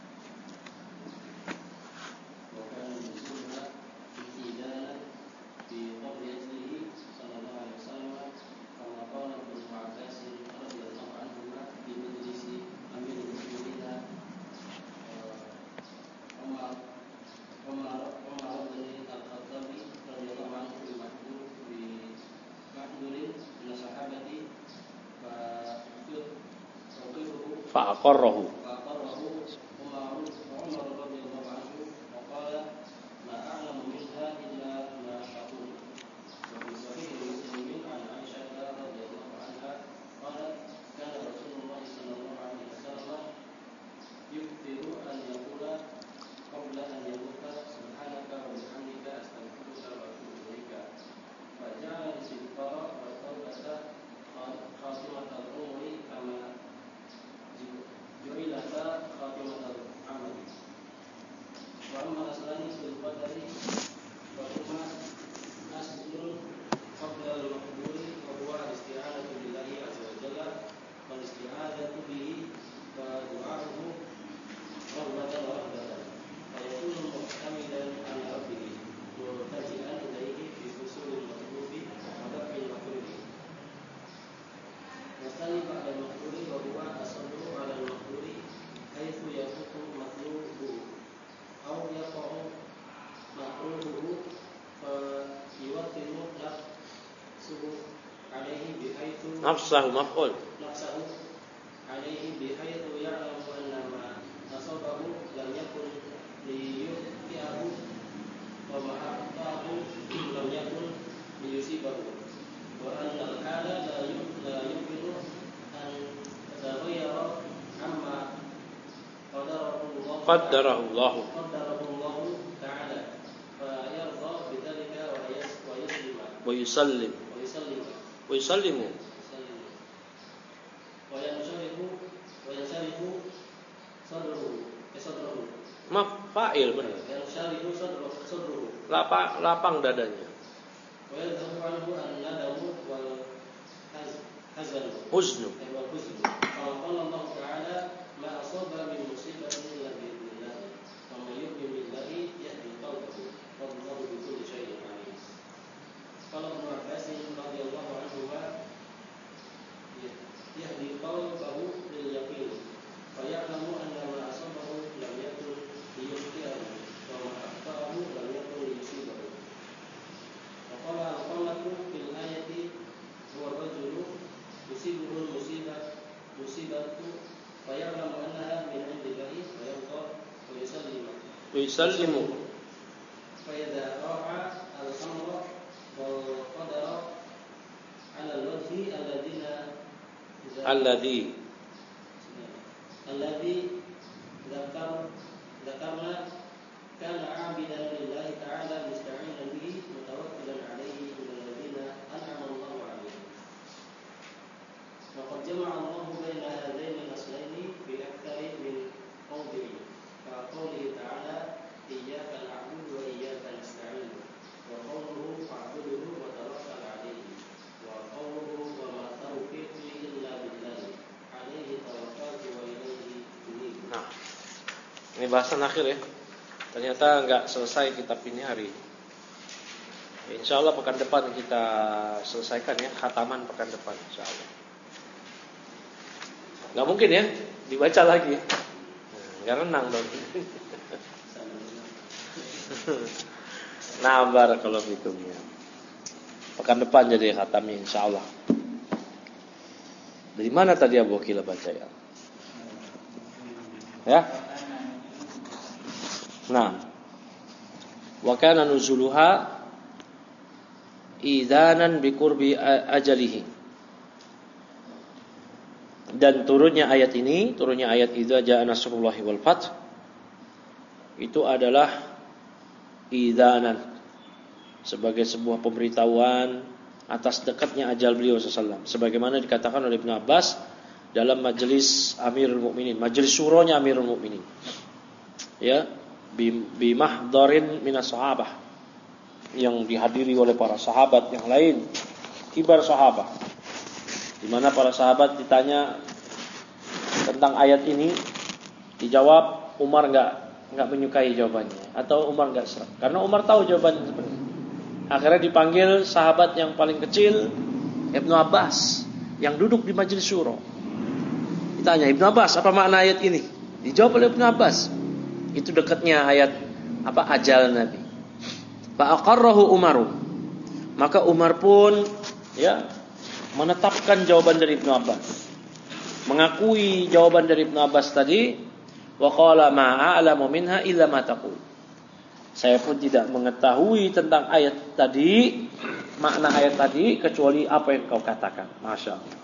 fa'aqarrahu. Nafsahu maf'ul. Nafsahu alaihi bihaitsu ya'lamu anna ma asabahu lam yakun liyu'tiahu wa ma aqtahu lam yakun liyusibahu wa anna al-hala la yu'minu an taghayyara amma qaddarahu Allah qaddarahu Allah ta'ala fa yarda bidzalika wa yuslima wa yusallim wa yusallim wa yusallimu Maf fa'il benar. Lapang lapang dadanya. Huznu. Kalau Ibnu Abbas radhiyallahu anhu yahdi qalbahu lil yaqin fa ya'lamu anna ma asabahu lam yakun liyukhti'ahu wa ma akhtahu lam yakun liyusibahu. Wa qala al-qawlatu fil ayati huwa rajulu yusibuhu musibah musibatu fa ya'lamu annaha min 'indillahi fa yarda wa yusallimu wa yusallimu fa idza ra'a al-amra wal qadara 'ala al-wajhi alladhina alladhi alladhi dzakar dzakarna kana 'abidan lillahi ta'ala musta'inan bihi mutawakkilan 'alaihi min alladhina an'ama Allahu 'alaihim. Wa qad jama'a Allahu baina hadaini al-aslaini fi aktsari min mawdi'in ka qawlihi ta'ala iyyaka na'budu wa iyyaka nasta'in wa qawluhu fa'budhu wa tawakkal 'alaihi wa qawluhu wa ma tawfiqi illa billahi 'alaihi tawakkaltu wa ilaihi unib. Nah, ini bahasan akhir ya. Ternyata nggak selesai kitab ini hari ini. Insya Allah pekan depan kita selesaikan ya, khataman pekan depan insya Allah. Nggak mungkin ya, dibaca lagi. Nggak renang dong. Nah, barakallahu fikum ya. Pekan depan jadi khatamnya insya Allah. Dari mana tadi Abu Aqilah baca ya? Ya. Nah. Wa kana nuzuluha idzanan bi qurbi ajalihi. Dan turunnya ayat ini, turunnya ayat idza jaa nasrullahi wal fath, itu adalah idzanan, sebagai sebuah pemberitahuan atas dekatnya ajal beliau sallallahu alaihi wasallam. Sebagaimana dikatakan oleh Ibnu Abbas, dalam majelis Amirul Mukminin, majelis syuranya Amirul Mukminin. Ya, bi, bi mahdarin minas sahabah, yang dihadiri oleh para sahabat yang lain, kibar sahabat. Di mana para sahabat ditanya tentang ayat ini, dijawab Umar enggak enggak menyukai jawabannya, atau Umar enggak serak. Karena Umar tahu jawabannya sebenarnya. Akhirnya dipanggil sahabat yang paling kecil, Ibnu Abbas, yang duduk di majelis syuro. Ditanya, Ibnu Abbas, apa makna ayat ini? Dijawab oleh Ibnu Abbas, itu dekatnya ayat apa ajal Nabi. Fa aqarrahu Umaru, maka Umar pun ya menetapkan jawaban dari Ibnu Abbas, mengakui jawaban dari Ibnu Abbas tadi. Wa qala ma a'lamu minha illa ma taqul, saya pun tidak mengetahui tentang ayat tadi, makna ayat tadi, kecuali apa yang kau katakan. Masya Allah.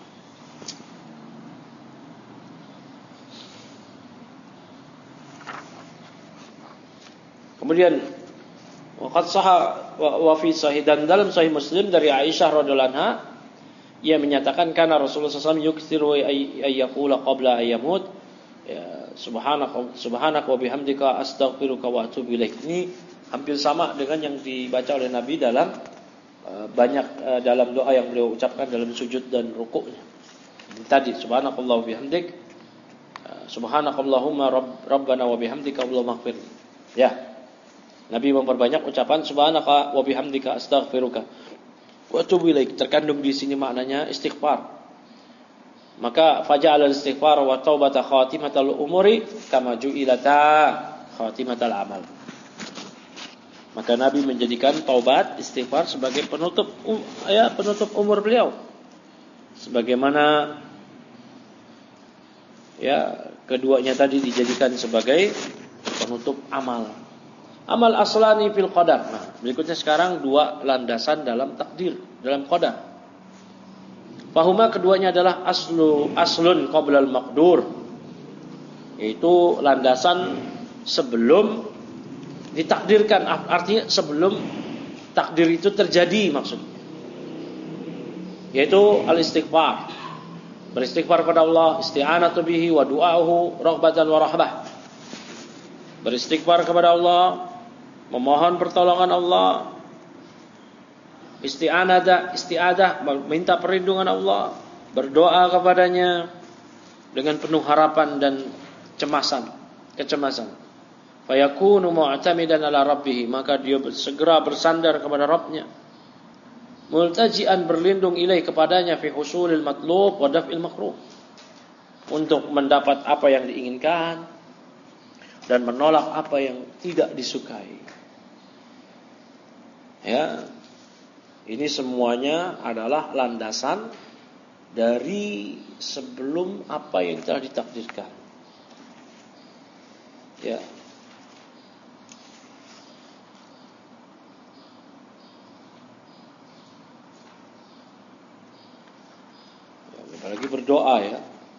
Kemudian waqad sahha wa fi sahih, dan dalam sahih Muslim dari Aisyah radhiyallahu anha, ia menyatakan karena Rasulullah sallallahu alaihi wasallam yukthiru ay yaqula qabla ay yamut, ya, subhanaka subhanaka wa bihamdika astaghfiruka wa atubu ilaik. Ini hampir sama dengan yang dibaca oleh Nabi dalam uh, banyak uh, dalam doa yang beliau ucapkan dalam sujud dan rukuknya. Tadi subhanakallah wa bihamdik, uh, subhanakallahumma rabb, rabbana wa bihamdika Allahumma ighfir. Ya. Nabi memperbanyak ucapan subhanaka wa bihamdika astaghfiruka wa atubu ilaik. Terkandung di sini maknanya istighfar. Maka faja'al al-istighfar wa taubata khatimatal umuri kama ju'ilata khatimatal amal. Maka Nabi menjadikan taubat, istighfar sebagai penutup um, ya penutup umur beliau. Sebagaimana ya keduanya tadi dijadikan sebagai penutup amal. Amal aslani fil qadar. Nah, berikutnya sekarang dua landasan dalam takdir, dalam qadar. Fahuma, keduanya adalah aslu aslun qoblal maqdur, yaitu landasan sebelum ditakdirkan, artinya sebelum takdir itu terjadi maksudnya, yaitu al-istighfar, beristighfar kepada Allah, isti'anatu bihi wa du'ahu raghbatan wa rahbah, beristighfar kepada Allah, memohon pertolongan Allah, isti'adah, isti'adah, minta perlindungan Allah, berdoa kepadanya dengan penuh harapan dan cemasan, kecemasan. Fayakunu mu'tamidan ala rabbih, maka dia segera bersandar kepada Rabbnya. Multajian, berlindung ilaih kepadanya, fi husulil matlub wa daf'il makruh, untuk mendapat apa yang diinginkan dan menolak apa yang tidak disukai. Ya, ini semuanya adalah landasan dari sebelum apa yang telah ditakdirkan. Ya. Apalagi berdoa ya.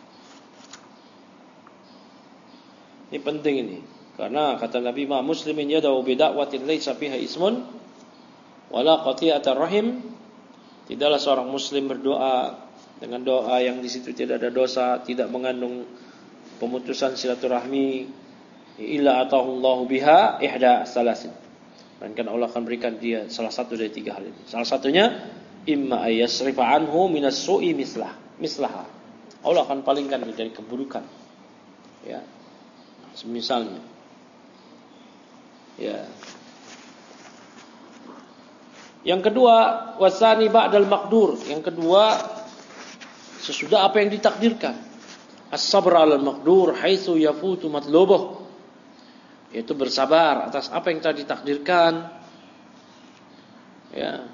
Ini penting ini. Karena kata Nabi, ma muslimin yad'u bi da'watin laysa fiha ismun wala qati'atar rahim. Tidaklah seorang muslim berdoa dengan doa yang di situ tidak ada dosa, tidak mengandung pemutusan silaturahmi, illa atahullahu biha ihda salasin. Melainkan Allah akan berikan dia salah satu dari tiga hal ini. Salah satunya imma ayyasrifa anhu minas su'i mislah, mislaha. Allah akan palingkan dari keburukan. Ya. Semisalnya. Ya. Yang kedua, wasani ba'dal maqdur. Yang kedua, sesudah apa yang ditakdirkan. As-sabr 'alal maqdur haitsu yafutu matlubuh. Yaitu bersabar atas apa yang telah ditakdirkan. Ya.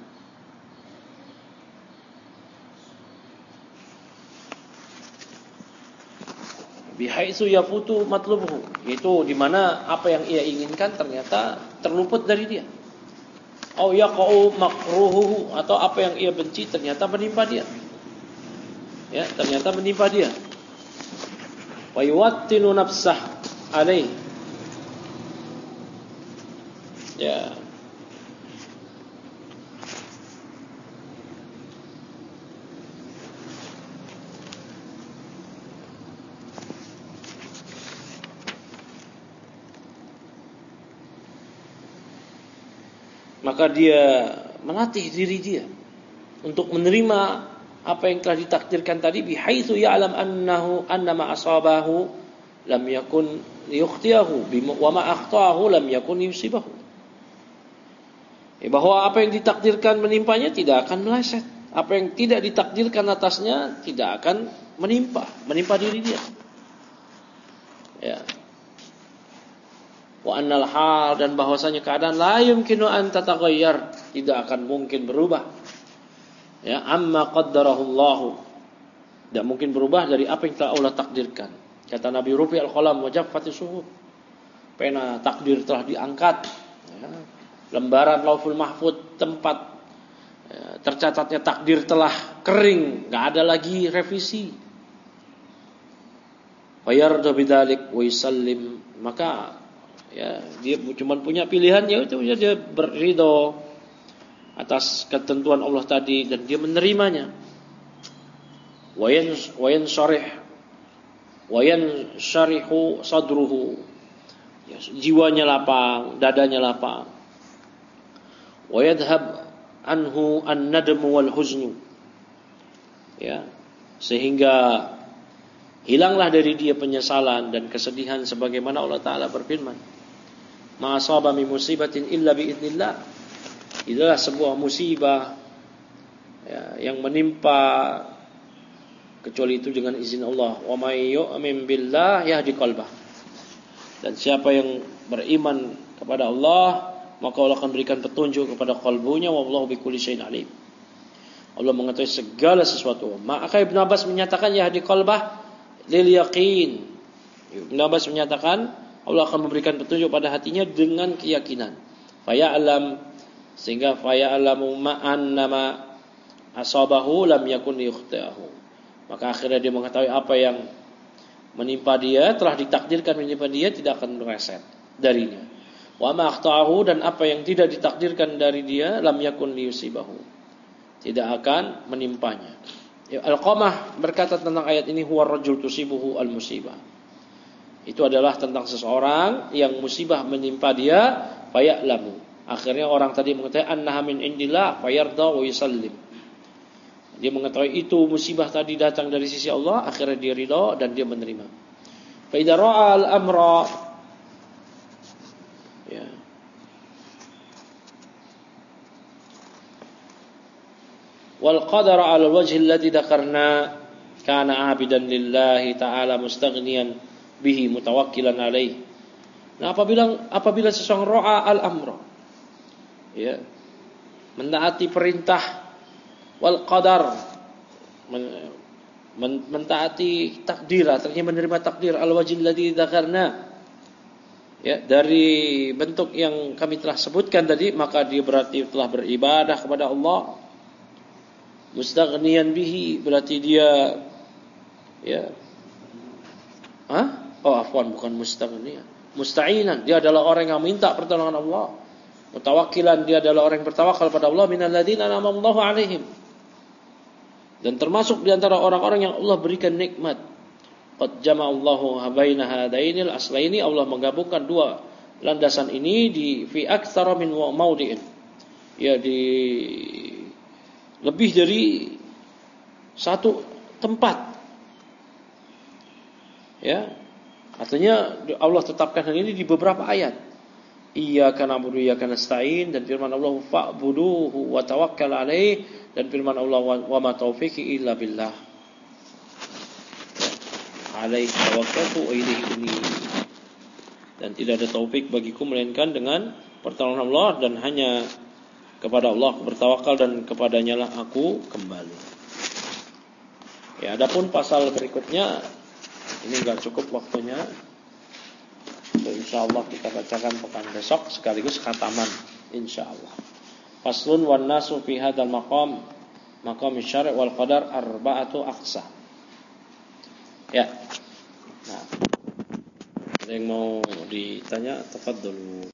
Bihaitsu yafutu matlubuhu, yaitu di mana apa yang ia inginkan ternyata terluput dari dia. Au yaqau makruhuhu, atau apa yang ia benci ternyata menimpa dia. Ya, ternyata menimpa dia. Wa yuwattinu nafsah alaihi. Ya. maka dia melatih diri dia untuk menerima apa yang telah ditakdirkan tadi, bihaitsu ya'lam annahu annama asabahu lam yakun liyukhtiyahu wa ma akhtaahu lam yakun yusibahu. Ya, bahwa apa yang ditakdirkan menimpanya tidak akan meleset, apa yang tidak ditakdirkan atasnya tidak akan menimpa, menimpa diri dia. Ya. Wa annal hal, dan bahwasanya keadaan la yumkinu an tataghayyar, tidak akan mungkin berubah. Ya, amma qaddarahullahu, tidak mungkin berubah dari apa yang telah Allah takdirkan. Kata Nabi, rufi al-qalam wa jaffatis suhuf, pena takdir telah diangkat, ya. Lembaran Lauhul Mahfuz, tempat ya, tercatatnya takdir telah kering, enggak ada lagi revisi. Fayarda bidzalik wa yusallim, maka ya dia cuma punya pilihan, ya itu dia berridho atas ketentuan Allah tadi dan dia menerimanya. Wayan wayan syarih wayan syarihu sadruhu, ya, jiwanya lapang, dadanya lapang. Wayadhhab anhu an-nadmu wal huznu, ya, sehingga hilanglah dari dia penyesalan dan kesedihan, sebagaimana Allah Ta'ala berfirman, ma asaba min musibatin illa bi idznillah, itulah sebuah musibah ya, yang menimpa kecuali itu dengan izin Allah. Wa may yu'min billah yahdi qalbah, dan siapa yang beriman kepada Allah maka Allah akan berikan petunjuk kepada kalbunya. Wallahu bikulli syai'in alim, Allah mengetahui segala sesuatu. Maka Ibnu Abbas menyatakan yahdi qalbah lil yaqin. Ibnu Abbas menyatakan Allah akan memberikan petunjuk pada hatinya dengan keyakinan. Faya'lam, sehingga faya'lamu ma'annama asabahu lam yakun yukhti'ahu, maka akhirnya dia mengetahui apa yang menimpa dia telah ditakdirkan menimpa dia, tidak akan meleset darinya. Wa ma akhta'ahu, dan apa yang tidak ditakdirkan dari dia, lam yakun liyusibahu, tidak akan menimpanya. Ya, Al-Qamah berkata tentang ayat ini, huwa rajul tusibuhu al-musibah, itu adalah tentang seseorang yang musibah menimpa dia, faya'lamu, akhirnya orang tadi mengetahui annaha min indillah fayarda wa yusallim, dia mengetahui itu musibah tadi datang dari sisi Allah, akhirnya dia ridha dan dia menerima. Fa idza ra'a al-amra, ya, wal qadara 'ala al-wajhi alladhi dzakarna kana 'abidan lillahi ta'ala mustaghniyan bihi mutawakkilan alaihi. Nah, apabila apabila seseorang ra'a al-amra, ya, menaati perintah, wal qadar, men, men, mentaati takdir, artinya menerima takdir, al-wajhi alladhi dzakarna, ya, dari bentuk yang kami telah sebutkan tadi, maka dia berarti telah beribadah kepada Allah. Mustaghniyan bihi, berarti dia, ya, ah, oh afwan, bukan mustaghniyan, musta'inan, dia adalah orang yang minta pertolongan Allah. Mutawakkilan, dia adalah orang yang bertawakal pada Allah. Minal ladzina an'ama Allahu 'alaihim, dan termasuk di antara orang-orang yang Allah berikan nikmat. Qad jama'allahu baina hadainil aslaini, Allah menggabungkan dua landasan ini di fi aktsara min maudi'in, ya, di lebih dari satu tempat, ya, artinya Allah tetapkan hal ini di beberapa ayat. Iyyaka na'budu wa iyyaka nasta'in, dan firman Allah fa'buduhu wa tawakkal 'alaihi, dan firman Allah wa ma taufiqi illa billah, alaihi tawakkaltu wa ilaihi unib, dan tidak ada taufik bagiku melainkan dengan pertolongan Allah, dan hanya kepada Allah aku bertawakal dan kepadanya lah aku kembali. Ya, adapun pasal berikutnya ini enggak cukup waktunya. So, insyaallah kita bacakan pekan besok sekaligus khataman insyaallah. Faslun wan nasu fi hadzal maqam, maqam syar'i wal qadar arba'atu aqsam. Ya. Nah, ada yang mau ditanya, tafadhol.